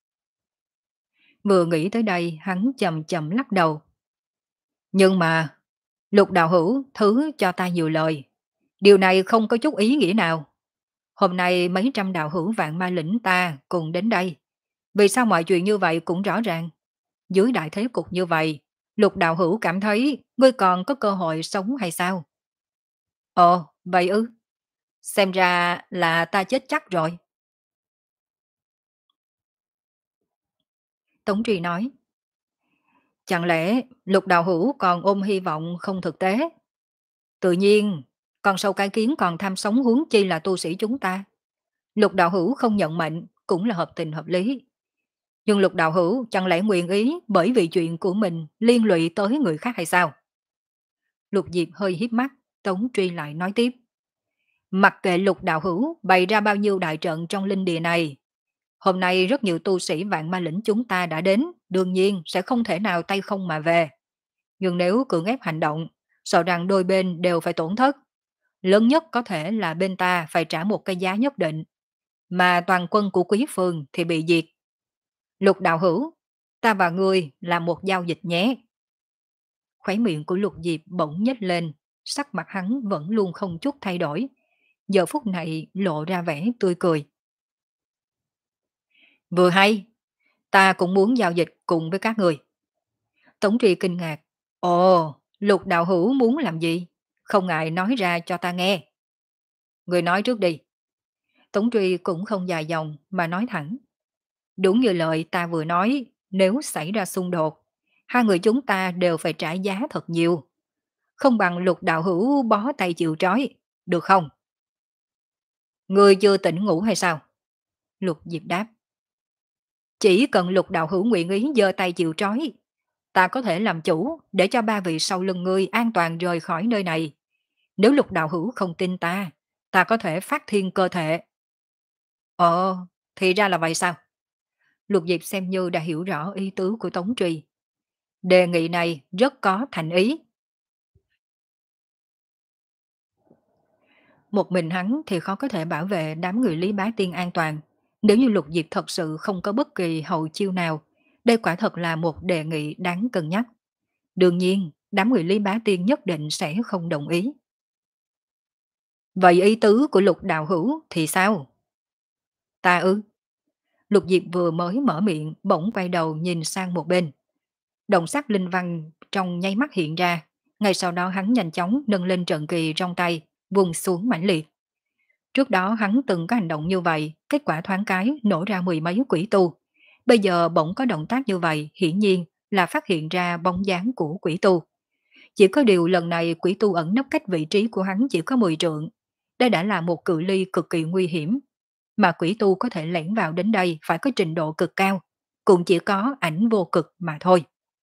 Speaker 1: Vừa nghĩ tới đây, hắn chậm chậm lắc đầu. Nhưng mà, Lục đạo hữu thứ cho ta nhiều lời. Điều này không có chút ý nghĩa nào. Hôm nay mấy trăm đạo hữu vạn ma lĩnh ta cùng đến đây. Vì sao mọi chuyện như vậy cũng rõ ràng. Dưới đại thế cục như vậy, Lục đạo hữu cảm thấy ngươi còn có cơ hội sống hay sao? Ồ, vậy ư? Xem ra là ta chết chắc rồi. Tống Trì nói, chẳng lẽ Lục đạo hữu còn ôm hy vọng không thực tế? Tự nhiên, con sâu cái kiến còn tham sống huống chi là tu sĩ chúng ta. Lục đạo hữu không nhận mệnh cũng là hợp tình hợp lý. Nhưng Lục đạo hữu chẳng lẽ nguyện ý bởi vì chuyện của mình liên lụy tới người khác hay sao? Lục Diệp hơi hiếp mắt, Tống Truy lại nói tiếp. Mặc kệ Lục đạo hữu bày ra bao nhiêu đại trận trong linh địa này, hôm nay rất nhiều tu sĩ vạn ma lĩnh chúng ta đã đến, đương nhiên sẽ không thể nào tay không mà về. Nhưng nếu cưỡng ép hành động, sợ rằng đôi bên đều phải tổn thất. Lớn nhất có thể là bên ta phải trả một cái giá nhất định, mà toàn quân của quý phường thì bị diệt. Lục đạo hữu, ta và ngươi làm một giao dịch nhé. Khóe miệng của Lục Diệp bỗng nhếch lên, sắc mặt hắn vẫn luôn không chút thay đổi. Giờ phút này lộ ra vẻ tươi cười. Vừa hay, ta cũng muốn giao dịch cùng với các người. Tống Trì kinh ngạc. Ồ, Lục đạo hữu muốn làm gì? Không ngại nói ra cho ta nghe. Người nói trước đi. Tống Truy cũng không dài dòng mà nói thẳng. Đúng như lời ta vừa nói, nếu xảy ra xung đột, hai người chúng ta đều phải trả giá thật nhiều. Không bằng Lục đạo hữu bó tay chịu trói, được không? Người chưa tỉnh ngủ hay sao? Lục Diệp đáp. Chỉ cần Lục đạo hữu nguyện ý giơ tay chịu trói, ta có thể làm chủ để cho ba vị sau lưng ngươi an toàn rời khỏi nơi này. Nếu Lục đạo hữu không tin ta, ta có thể phát thiên cơ thể. Ồ, thì ra là vậy sao? Lục Diệp xem như đã hiểu rõ ý tứ của Tống Trì. Đề nghị này rất có thành ý. Một mình hắn thì khó có thể bảo vệ đám người Lý Bá Tiên an toàn. Nếu như Lục Diệp thật sự không có bất kỳ hậu chiêu nào, đây quả thật là một đề nghị đáng cân nhắc. Đương nhiên, đám người Lý Bá Tiên nhất định sẽ không đồng ý. Vậy ý tứ của Lục Đạo Hữu thì sao? Ta ư? Lục Diệp vừa mới mở miệng, bỗng quay đầu nhìn sang một bên. Động sắc linh văn trong nháy mắt hiện ra, ngay sau đó hắn nhanh chóng nâng lên trận kỳ trong tay, vùng xuống mãnh liệt. Trước đó hắn từng có hành động như vậy, kết quả thoáng cái nổ ra mười mấy quỷ tu. Bây giờ bỗng có động tác như vậy, hiển nhiên là phát hiện ra bóng dáng của quỷ tu. Chỉ có điều lần này quỷ tu ẩn nấp cách vị trí của hắn chỉ có mười trượng. Đây đã là một cự ly cực kỳ nguy hiểm. Mà quỷ tu có thể lẻn vào đến đây phải có trình độ cực cao, cũng chỉ có ảnh vô cực mà thôi.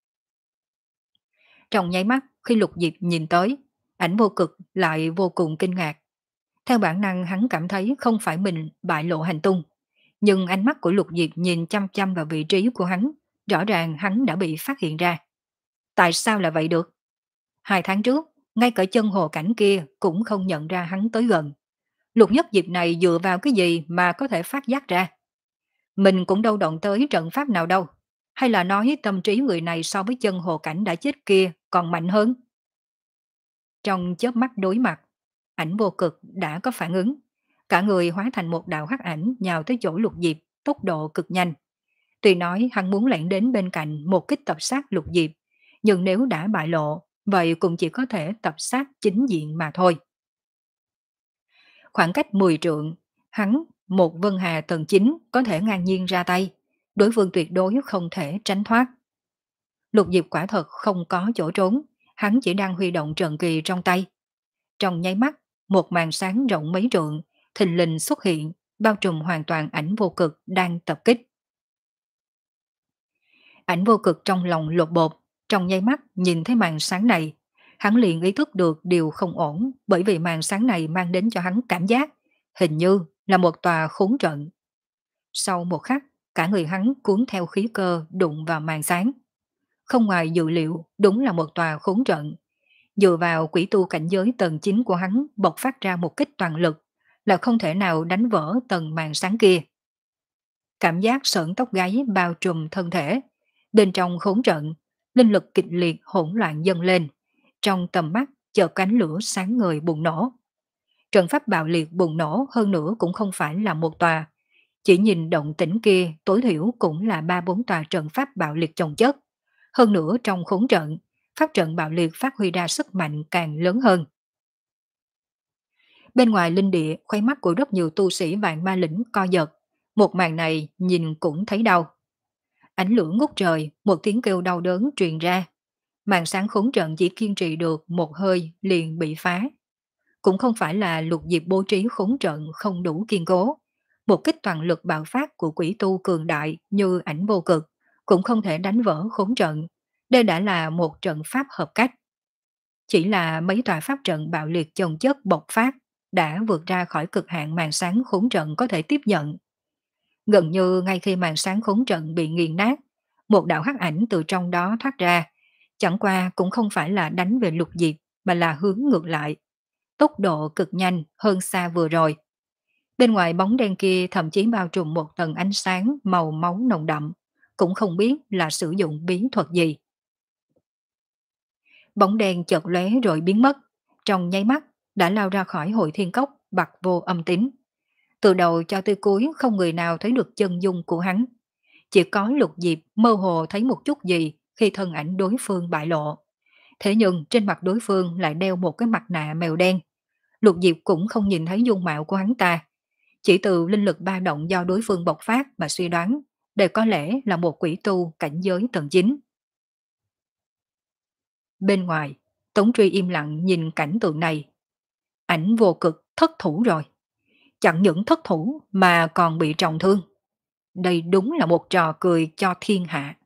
Speaker 1: Trong nháy mắt, khi Lục Diệp nhìn tới, ảnh vô cực lại vô cùng kinh ngạc. Theo bản năng hắn cảm thấy không phải mình bại lộ hành tung. Nhưng ánh mắt của Lục Diệp nhìn chăm chăm vào vị trí của hắn, rõ ràng hắn đã bị phát hiện ra. Tại sao lại vậy được? Hai tháng trước, ngay cả chân hồ cảnh kia cũng không nhận ra hắn tới gần. Lục Nhất Diệp này dựa vào cái gì mà có thể phát giác ra? Mình cũng đâu động tới trận pháp nào đâu. Hay là nói tâm trí người này so với chân hồ cảnh đã chết kia còn mạnh hơn? Trong chớp mắt đối mặt, ảnh vô cực đã có phản ứng. Cả người hóa thành một đạo hắc ảnh nhào tới chỗ Lục Diệp, tốc độ cực nhanh. Tuy nói hắn muốn lẻn đến bên cạnh một kích tập sát Lục Diệp, nhưng nếu đã bại lộ, vậy cũng chỉ có thể tập sát chính diện mà thôi. Khoảng cách mười trượng, hắn, một Vân Hà tầng chín có thể ngang nhiên ra tay, đối phương tuyệt đối không thể tránh thoát. Lục Diệp quả thật không có chỗ trốn, hắn chỉ đang huy động trận kỳ trong tay. Trong nháy mắt, một màn sáng rộng mấy trượng, thình lình xuất hiện, bao trùm hoàn toàn ảnh vô cực đang tập kích. Ảnh vô cực trong lòng lột bột, trong nháy mắt nhìn thấy màn sáng này. Hắn liền ý thức được điều không ổn, bởi vì màn sáng này mang đến cho hắn cảm giác, hình như là một tòa khốn trận. Sau một khắc, cả người hắn cuốn theo khí cơ đụng vào màn sáng. Không ngoài dự liệu, đúng là một tòa khốn trận. Dựa vào quỷ tu cảnh giới tầng chín của hắn bộc phát ra một kích toàn lực, là không thể nào đánh vỡ tầng màn sáng kia. Cảm giác sởn tóc gáy bao trùm thân thể. Bên trong khốn trận, linh lực kịch liệt hỗn loạn dâng lên. Trong tầm mắt chợt cánh lửa sáng ngời bùng nổ. Trận pháp bạo liệt bùng nổ hơn nữa cũng không phải là một tòa. Chỉ nhìn động tĩnh kia tối thiểu cũng là ba bốn tòa trận pháp bạo liệt chồng chất. Hơn nữa trong khốn trận, pháp trận bạo liệt phát huy ra sức mạnh càng lớn hơn. Bên ngoài linh địa, khoái mắt của rất nhiều tu sĩ vạn ma lĩnh co giật. Một màn này nhìn cũng thấy đau. Ánh lửa ngút trời, một tiếng kêu đau đớn truyền ra. Màn sáng khốn trận chỉ kiên trì được một hơi liền bị phá. Cũng không phải là Lục Diệp bố trí khốn trận không đủ kiên cố. Một kích toàn lực bạo phát của quỷ tu cường đại như ảnh vô cực cũng không thể đánh vỡ khốn trận. Đây đã là một trận pháp hợp cách. Chỉ là mấy tòa pháp trận bạo liệt chồng chất bộc phát đã vượt ra khỏi cực hạn màn sáng khốn trận có thể tiếp nhận. Gần như ngay khi màn sáng khốn trận bị nghiền nát, một đạo hắc ảnh từ trong đó thoát ra, chẳng qua cũng không phải là đánh về Lục Diệp mà là hướng ngược lại. Tốc độ cực nhanh hơn xa vừa rồi. Bên ngoài bóng đen kia thậm chí bao trùm một tầng ánh sáng màu máu nồng đậm, cũng không biết là sử dụng bí thuật gì. Bóng đen chợt lóe rồi biến mất, trong nháy mắt đã lao ra khỏi hội thiên cốc bặt vô âm tín. Từ đầu cho tới cuối không người nào thấy được chân dung của hắn. Chỉ có Lục Diệp mơ hồ thấy một chút gì khi thân ảnh đối phương bại lộ. Thế nhưng trên mặt đối phương lại đeo một cái mặt nạ mèo đen. Lục Diệp cũng không nhìn thấy dung mạo của hắn ta. Chỉ từ linh lực ba động do đối phương bộc phát mà suy đoán, đây có lẽ là một quỷ tu cảnh giới tầng chín. Bên ngoài, Tống Truy im lặng nhìn cảnh tượng này. Ảnh vô cực thất thủ rồi. Chẳng những thất thủ mà còn bị trọng thương. Đây đúng là một trò cười cho thiên hạ.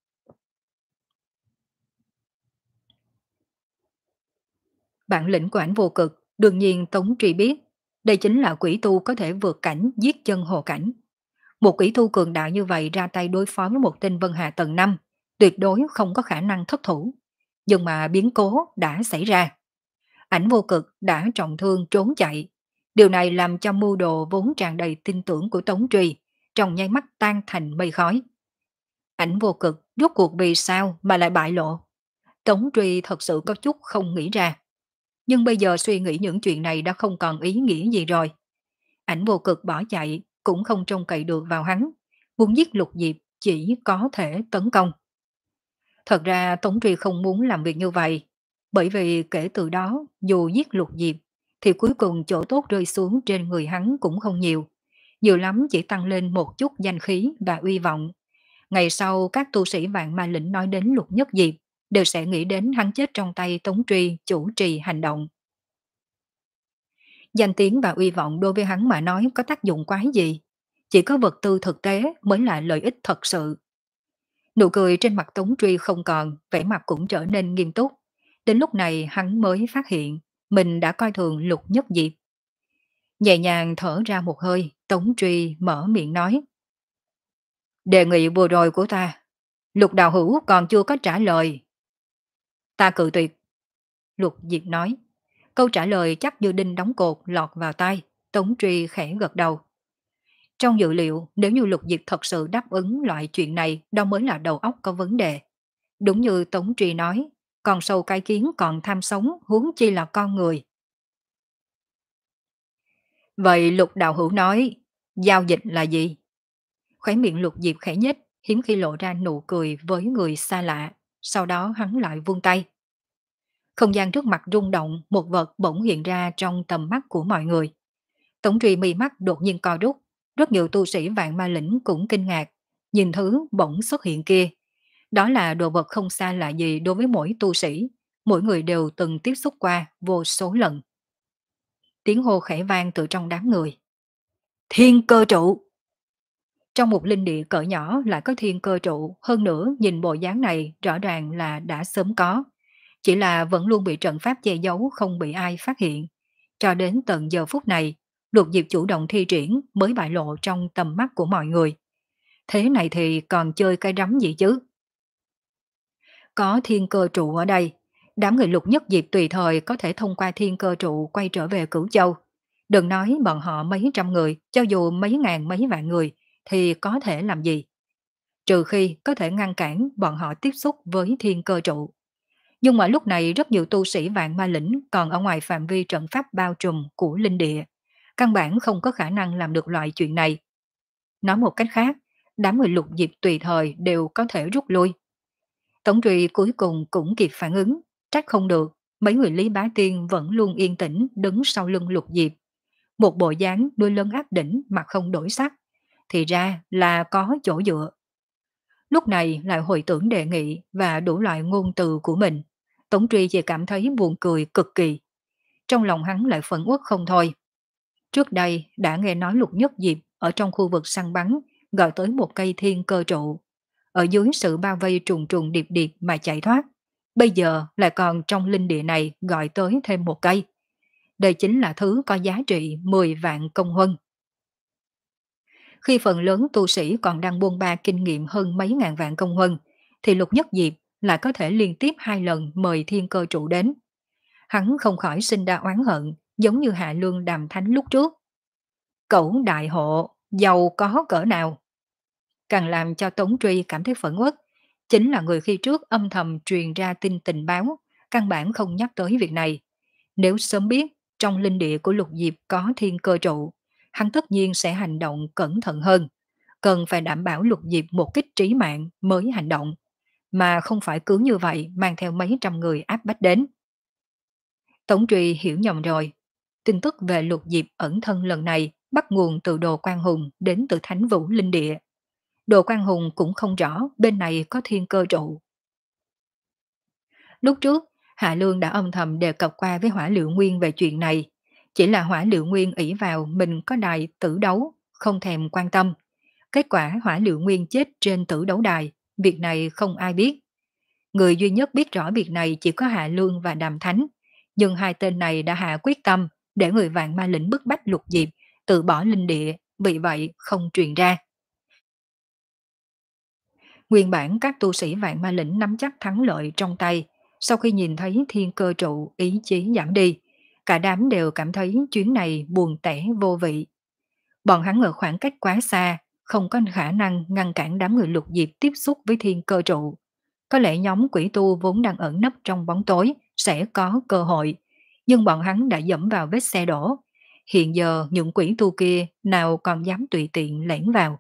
Speaker 1: Bản lĩnh của ảnh vô cực, đương nhiên Tống Truy biết. Đây chính là quỷ tu có thể vượt cảnh giết chân hồ cảnh. Một quỷ tu cường đại như vậy ra tay đối phó với một tên Vân Hà tầng năm, tuyệt đối không có khả năng thất thủ. Nhưng mà biến cố đã xảy ra. Ảnh vô cực đã trọng thương trốn chạy. Điều này làm cho mưu đồ vốn tràn đầy tin tưởng của Tống Truy trong nháy mắt tan thành mây khói. Ảnh vô cực rốt cuộc vì sao mà lại bại lộ? Tống Truy thật sự có chút không nghĩ ra. Nhưng bây giờ suy nghĩ những chuyện này đã không còn ý nghĩa gì rồi. Ảnh vô cực bỏ chạy cũng không trông cậy được vào hắn. Muốn giết Lục Diệp chỉ có thể tấn công. Thật ra Tống Truy không muốn làm việc như vậy. Bởi vì kể từ đó dù giết Lục Diệp thì cuối cùng chỗ tốt rơi xuống trên người hắn cũng không nhiều. Nhiều lắm chỉ tăng lên một chút danh khí và uy vọng. Ngày sau các tu sĩ vạn ma lĩnh nói đến Lục Nhất Diệp đều sẽ nghĩ đến hắn chết trong tay Tống Truy chủ trì hành động. Danh tiếng và uy vọng đối với hắn mà nói có tác dụng quái gì? Chỉ có vật tư thực tế mới là lợi ích thật sự. Nụ cười trên mặt Tống Truy không còn, vẻ mặt cũng trở nên nghiêm túc. Đến lúc này hắn mới phát hiện mình đã coi thường Lục Nhất Diệp. Nhẹ nhàng thở ra một hơi, Tống Truy mở miệng nói. Đề nghị vừa rồi của ta, Lục đạo hữu còn chưa có trả lời. Ta cự tuyệt. Lục Diệp nói. Câu trả lời chắc như đinh đóng cột lọt vào tai, Tống Truy khẽ gật đầu. Trong dự liệu, nếu như Lục Diệp thật sự đáp ứng loại chuyện này, đó mới là đầu óc có vấn đề. Đúng như Tống Truy nói, con sâu cái kiến còn tham sống, huống chi là con người. Vậy Lục đạo hữu nói, giao dịch là gì? Khóe miệng Lục Diệp khẽ nhếch, hiếm khi lộ ra nụ cười với người xa lạ. Sau đó hắn lại vươn tay. Không gian trước mặt rung động, một vật bỗng hiện ra trong tầm mắt của mọi người. Tống Truy mi mắt đột nhiên co rút, rất nhiều tu sĩ vạn ma lĩnh cũng kinh ngạc, nhìn thứ bỗng xuất hiện kia. Đó là đồ vật không xa lạ gì đối với mỗi tu sĩ, mỗi người đều từng tiếp xúc qua vô số lần. Tiếng hô khẽ vang từ trong đám người. Thiên cơ trụ! Trong một linh địa cỡ nhỏ lại có thiên cơ trụ, hơn nữa nhìn bộ dáng này rõ ràng là đã sớm có. Chỉ là vẫn luôn bị trận pháp che giấu không bị ai phát hiện. Cho đến tận giờ phút này, Lục Diệp chủ động thi triển mới bại lộ trong tầm mắt của mọi người. Thế này thì còn chơi cái rắm gì chứ? Có thiên cơ trụ ở đây, đám người Lục Nhất Diệp tùy thời có thể thông qua thiên cơ trụ quay trở về Cửu Châu. Đừng nói bọn họ mấy trăm người, cho dù mấy ngàn mấy vạn người, thì có thể làm gì? Trừ khi có thể ngăn cản bọn họ tiếp xúc với thiên cơ trụ. Nhưng mà lúc này rất nhiều tu sĩ vạn ma lĩnh còn ở ngoài phạm vi trận pháp bao trùm của linh địa. Căn bản không có khả năng làm được loại chuyện này. Nói một cách khác, đám người Lục Diệp tùy thời đều có thể rút lui. Tống Truy cuối cùng cũng kịp phản ứng, trách không được, mấy người Lý Bá Tiên vẫn luôn yên tĩnh đứng sau lưng Lục Diệp. Một bộ dáng đuôi lưng áp đỉnh mặt không đổi sắc, thì ra là có chỗ dựa. Lúc này lại hồi tưởng đề nghị và đủ loại ngôn từ của mình. Tống Truy chỉ cảm thấy buồn cười cực kỳ. Trong lòng hắn lại phẫn uất không thôi. Trước đây đã nghe nói Lục Nhất Diệp ở trong khu vực săn bắn gọi tới một cây thiên cơ trụ. Ở dưới sự bao vây trùng trùng điệp điệp mà chạy thoát. Bây giờ lại còn trong linh địa này gọi tới thêm một cây. Đây chính là thứ có giá trị mười vạn công huân. Khi phần lớn tu sĩ còn đang buôn ba kinh nghiệm hơn mấy ngàn vạn công huân, thì Lục Nhất Diệp lại có thể liên tiếp hai lần mời thiên cơ trụ đến. Hắn không khỏi sinh ra oán hận, giống như Hạ Lương Đàm Thánh lúc trước. Cẩu đại hộ, giàu có cỡ nào? Càng làm cho Tống Truy cảm thấy phẫn uất, chính là người khi trước âm thầm truyền ra tin tình báo, căn bản không nhắc tới việc này. Nếu sớm biết trong linh địa của Lục Diệp có thiên cơ trụ, hắn tất nhiên sẽ hành động cẩn thận hơn. Cần phải đảm bảo Lục Diệp một kích trí mạng mới hành động, mà không phải cứ như vậy mang theo mấy trăm người áp bách đến. Tống Truy hiểu nhầm rồi. Tin tức về Lục Diệp ẩn thân lần này bắt nguồn từ Đồ Quan Hùng đến từ Thánh Vũ Linh Địa. Đồ Quan Hùng cũng không rõ bên này có thiên cơ trụ. Lúc trước, Hạ Lương đã âm thầm đề cập qua với Hỏa Liệu Nguyên về chuyện này. Chỉ là Hỏa Liệu Nguyên ỷ vào mình có đài tử đấu, không thèm quan tâm. Kết quả Hỏa Liệu Nguyên chết trên tử đấu đài, việc này không ai biết. Người duy nhất biết rõ việc này chỉ có Hạ Lương và Đàm Thánh. Nhưng hai tên này đã hạ quyết tâm để người vạn ma lĩnh bức bách Lục Diệp, tự bỏ linh địa, vì vậy không truyền ra. Nguyên bản các tu sĩ vạn ma lĩnh nắm chắc thắng lợi trong tay, sau khi nhìn thấy thiên cơ trụ ý chí giảm đi, Cả đám đều cảm thấy chuyến này buồn tẻ vô vị. Bọn hắn ở khoảng cách quá xa, không có khả năng ngăn cản đám người Lục Diệp tiếp xúc với thiên cơ trụ. Có lẽ nhóm quỷ tu vốn đang ẩn nấp trong bóng tối sẽ có cơ hội, nhưng bọn hắn đã dẫm vào vết xe đổ. Hiện giờ những quỷ tu kia nào còn dám tùy tiện lẻn vào.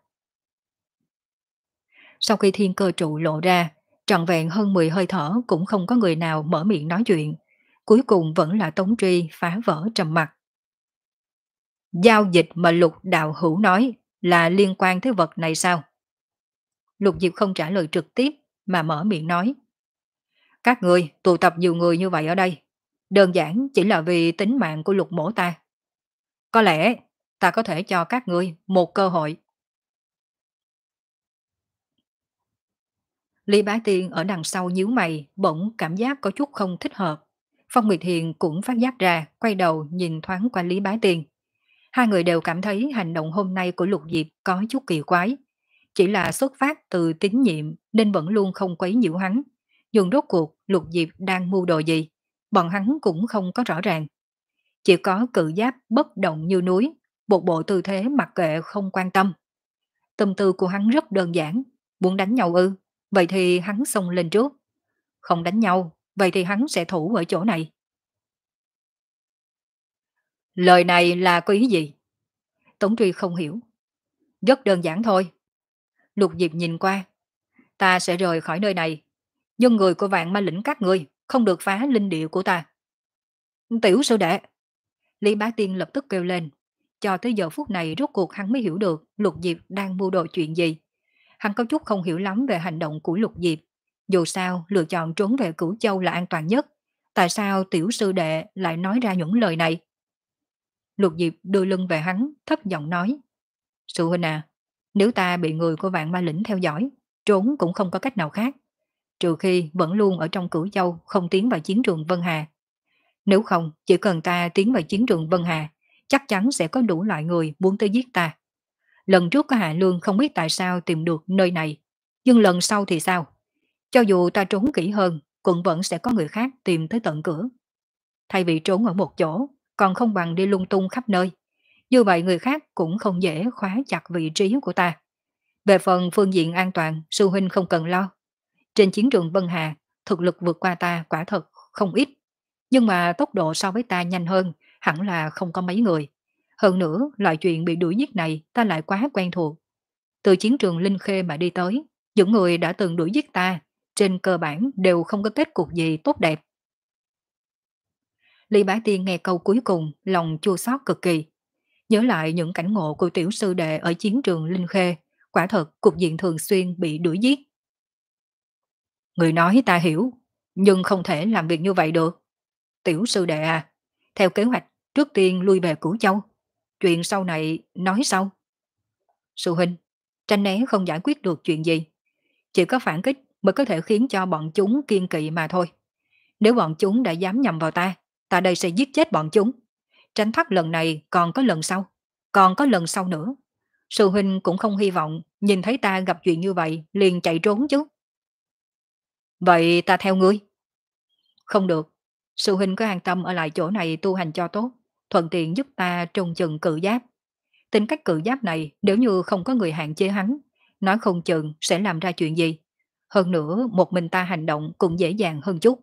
Speaker 1: Sau khi thiên cơ trụ lộ ra, trọn vẹn hơn mười hơi thở cũng không có người nào mở miệng nói chuyện. Cuối cùng vẫn là Tống Tri phá vỡ trầm mặc. Giao dịch mà Lục đạo hữu nói là liên quan tới vật này sao? Lục Diệp không trả lời trực tiếp mà mở miệng nói. Các người tụ tập nhiều người như vậy ở đây, đơn giản chỉ là vì tính mạng của Lục mổ ta. Có lẽ ta có thể cho các ngươi một cơ hội. Lý Bá Tiên ở đằng sau nhíu mày, bỗng cảm giác có chút không thích hợp. Phong Nguyệt Hiền cũng phát giác ra, quay đầu nhìn thoáng qua Lý Bá Tiên. Hai người đều cảm thấy hành động hôm nay của Lục Diệp có chút kỳ quái. Chỉ là xuất phát từ tín nhiệm nên vẫn luôn không quấy nhiễu hắn. Nhưng rốt cuộc Lục Diệp đang mưu đồ gì, bọn hắn cũng không có rõ ràng. Chỉ có cự giáp bất động như núi, một bộ tư thế mặc kệ không quan tâm. Tâm tư của hắn rất đơn giản, muốn đánh nhau ư, vậy thì hắn xông lên trước. Không đánh nhau, vậy thì hắn sẽ thủ ở chỗ này. Lời này là có ý gì? Tống Truy không hiểu. Rất đơn giản thôi. Lục Diệp nhìn qua. Ta sẽ rời khỏi nơi này, nhưng người của vạn ma lĩnh các ngươi không được phá linh địa của ta. Tiểu sư đệ. Lý Bá Tiên lập tức kêu lên. Cho tới giờ phút này rốt cuộc hắn mới hiểu được Lục Diệp đang mưu đồ chuyện gì. Hắn có chút không hiểu lắm về hành động của Lục Diệp. Dù sao lựa chọn trốn về Cửu Châu là an toàn nhất. Tại sao tiểu sư đệ lại nói ra những lời này? Lục Diệp đưa lưng về hắn, thấp giọng nói. Sư huynh à, nếu ta bị người của vạn ma lĩnh theo dõi, trốn cũng không có cách nào khác. Trừ khi vẫn luôn ở trong Cửu Châu không tiến vào chiến trường Vân Hà. Nếu không, chỉ cần ta tiến vào chiến trường Vân Hà, chắc chắn sẽ có đủ loại người muốn tới giết ta. Lần trước có Hạ Lương không biết tại sao tìm được nơi này, nhưng lần sau thì sao? Cho dù ta trốn kỹ hơn, cũng vẫn sẽ có người khác tìm tới tận cửa. Thay vì trốn ở một chỗ, còn không bằng đi lung tung khắp nơi. Như vậy người khác cũng không dễ khóa chặt vị trí của ta. Về phần phương diện an toàn, sư huynh không cần lo. Trên chiến trường Vân Hà, thực lực vượt qua ta quả thật không ít. Nhưng mà tốc độ so với ta nhanh hơn, hẳn là không có mấy người. Hơn nữa, loại chuyện bị đuổi giết này ta lại quá quen thuộc. Từ chiến trường Linh Khê mà đi tới, những người đã từng đuổi giết ta, trên cơ bản đều không có kết cục gì tốt đẹp. Lý Bá Tiên nghe câu cuối cùng, lòng chua xót cực kỳ. Nhớ lại những cảnh ngộ của tiểu sư đệ ở chiến trường Linh Khê, quả thật cục diện thường xuyên bị đuổi giết. Người nói ta hiểu, nhưng không thể làm việc như vậy được. Tiểu sư đệ à, theo kế hoạch, trước tiên lui về Cửu Châu. Chuyện sau này nói sau. Sư huynh, tranh né không giải quyết được chuyện gì. Chỉ có phản kích mới có thể khiến cho bọn chúng kiên kỵ mà thôi. Nếu bọn chúng đã dám nhầm vào ta, ta đây sẽ giết chết bọn chúng. Tránh thoát lần này còn có lần sau, còn có lần sau nữa. Sư huynh cũng không hy vọng nhìn thấy ta gặp chuyện như vậy liền chạy trốn chứ. Vậy ta theo ngươi. Không được. Sư huynh có an tâm ở lại chỗ này tu hành cho tốt, thuận tiện giúp ta trông chừng cự giáp. Tính cách cự giáp này nếu như không có người hạn chế hắn, nói không chừng sẽ làm ra chuyện gì. Hơn nữa một mình ta hành động cũng dễ dàng hơn chút.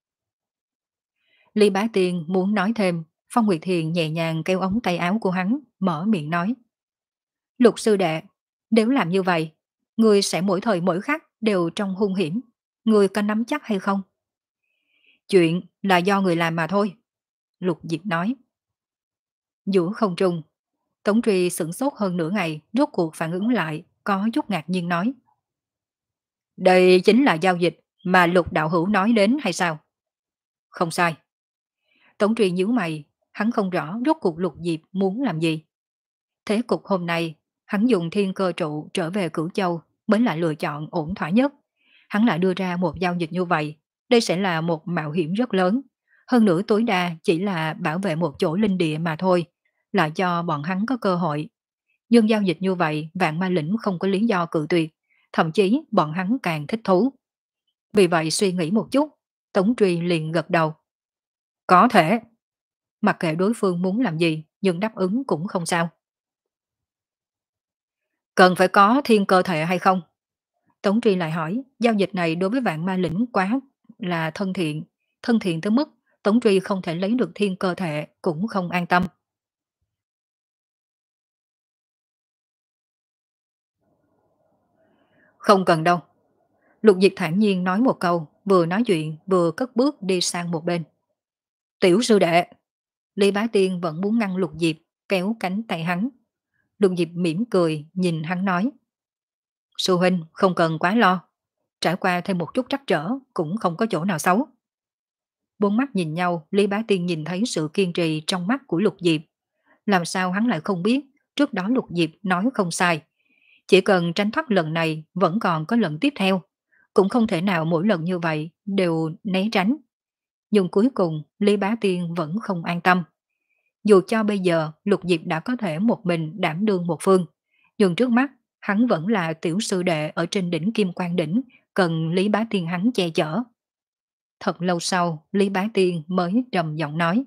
Speaker 1: Lý Bá Tiên muốn nói thêm, Phong Nguyệt Thiền nhẹ nhàng kéo ống tay áo của hắn, mở miệng nói. Lục sư đệ, nếu làm như vậy, người sẽ mỗi thời mỗi khắc đều trong hung hiểm. Người có nắm chắc hay không? Chuyện là do người làm mà thôi. Lục Diệp nói. Giữa không trung, Tống Truy sửng sốt hơn nửa ngày, rốt cuộc phản ứng lại, có chút ngạc nhiên nói. Đây chính là giao dịch mà Lục đạo hữu nói đến hay sao? Không sai. Tống Truy nhíu mày, hắn không rõ rốt cuộc Lục Diệp muốn làm gì. Thế cục hôm nay, hắn dùng thiên cơ trụ trở về Cửu Châu mới là lựa chọn ổn thỏa nhất. Hắn lại đưa ra một giao dịch như vậy, đây sẽ là một mạo hiểm rất lớn. Hơn nữa tối đa chỉ là bảo vệ một chỗ linh địa mà thôi, là cho bọn hắn có cơ hội. Nhưng giao dịch như vậy, vạn ma lĩnh không có lý do cự tuyệt, thậm chí bọn hắn càng thích thú. Vì vậy suy nghĩ một chút, Tống Truy liền gật đầu. Có thể. mặc kệ đối phương muốn làm gì, nhưng đáp ứng cũng không sao. Cần phải có thiên cơ thể hay không? Tống Tri lại hỏi, giao dịch này đối với vạn ma lĩnh quá là thân thiện, thân thiện tới mức Tống Tri không thể lấy được thiên cơ thể cũng không an tâm. Không cần đâu. Lục Diệp thản nhiên nói một câu, vừa nói chuyện vừa cất bước đi sang một bên. Tiểu sư đệ, Lý Bá Tiên vẫn muốn ngăn Lục Diệp, kéo cánh tay hắn. Lục Diệp mỉm cười, nhìn hắn nói. Sư huynh không cần quá lo, trải qua thêm một chút trắc trở cũng không có chỗ nào xấu. Bốn mắt nhìn nhau, Lý Bá Tiên nhìn thấy sự kiên trì trong mắt của Lục Diệp. Làm sao hắn lại không biết, trước đó Lục Diệp nói không sai. Chỉ cần tránh thoát lần này, vẫn còn có lần tiếp theo. Cũng không thể nào mỗi lần như vậy đều né tránh. Nhưng cuối cùng, Lý Bá Tiên vẫn không an tâm. Dù cho bây giờ Lục Diệp đã có thể một mình đảm đương một phương, nhưng trước mắt hắn vẫn là tiểu sư đệ ở trên đỉnh Kim Quan Đỉnh, cần Lý Bá Tiên hắn che chở. Thật lâu sau, Lý Bá Tiên mới trầm giọng nói.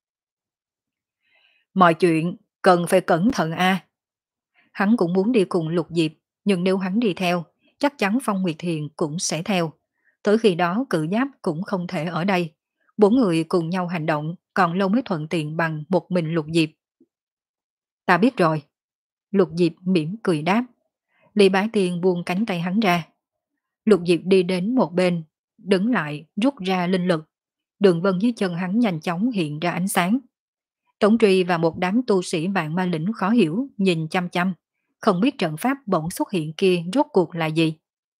Speaker 1: Mọi chuyện cần phải cẩn thận a. Hắn cũng muốn đi cùng Lục Diệp, nhưng nếu hắn đi theo, chắc chắn Phong Nguyệt Thiền cũng sẽ theo. Tới khi đó cự giáp cũng không thể ở đây. Bốn người cùng nhau hành động, còn lâu mới thuận tiện bằng một mình Lục Diệp. Ta biết rồi. Lục Diệp mỉm cười đáp. Lý Bá Tiên buông cánh tay hắn ra. Lục Diệp đi đến một bên, đứng lại rút ra linh lực. Đường vân dưới chân hắn nhanh chóng hiện ra ánh sáng. Tổng Truy và một đám tu sĩ vạn ma lĩnh khó hiểu nhìn chăm chăm, không biết trận pháp bỗng xuất hiện kia rốt cuộc là gì.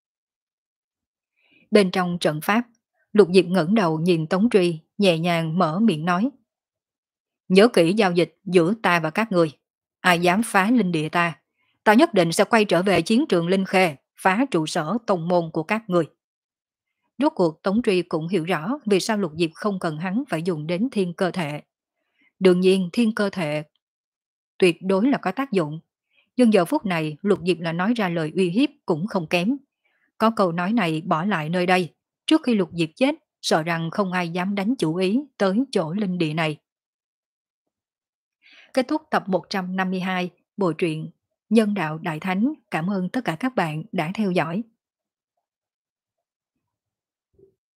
Speaker 1: Bên trong trận pháp, Lục Diệp ngẩng đầu nhìn Tống Truy, nhẹ nhàng mở miệng nói. Nhớ kỹ giao dịch giữa ta và các người. Ai dám phá linh địa ta, ta nhất định sẽ quay trở về chiến trường Linh Khê, phá trụ sở tông môn của các người. Rốt cuộc Tống Truy cũng hiểu rõ vì sao Lục Diệp không cần hắn phải dùng đến thiên cơ thể. Đương nhiên thiên cơ thể tuyệt đối là có tác dụng. Nhưng giờ phút này Lục Diệp là nói ra lời uy hiếp cũng không kém. Có câu nói này bỏ lại nơi đây, trước khi Lục Diệp chết, sợ rằng không ai dám đánh chủ ý tới chỗ linh địa này. Kết thúc tập một trăm năm mươi hai bộ truyện Nhân đạo Đại Thánh. Cảm ơn tất cả các bạn đã theo dõi.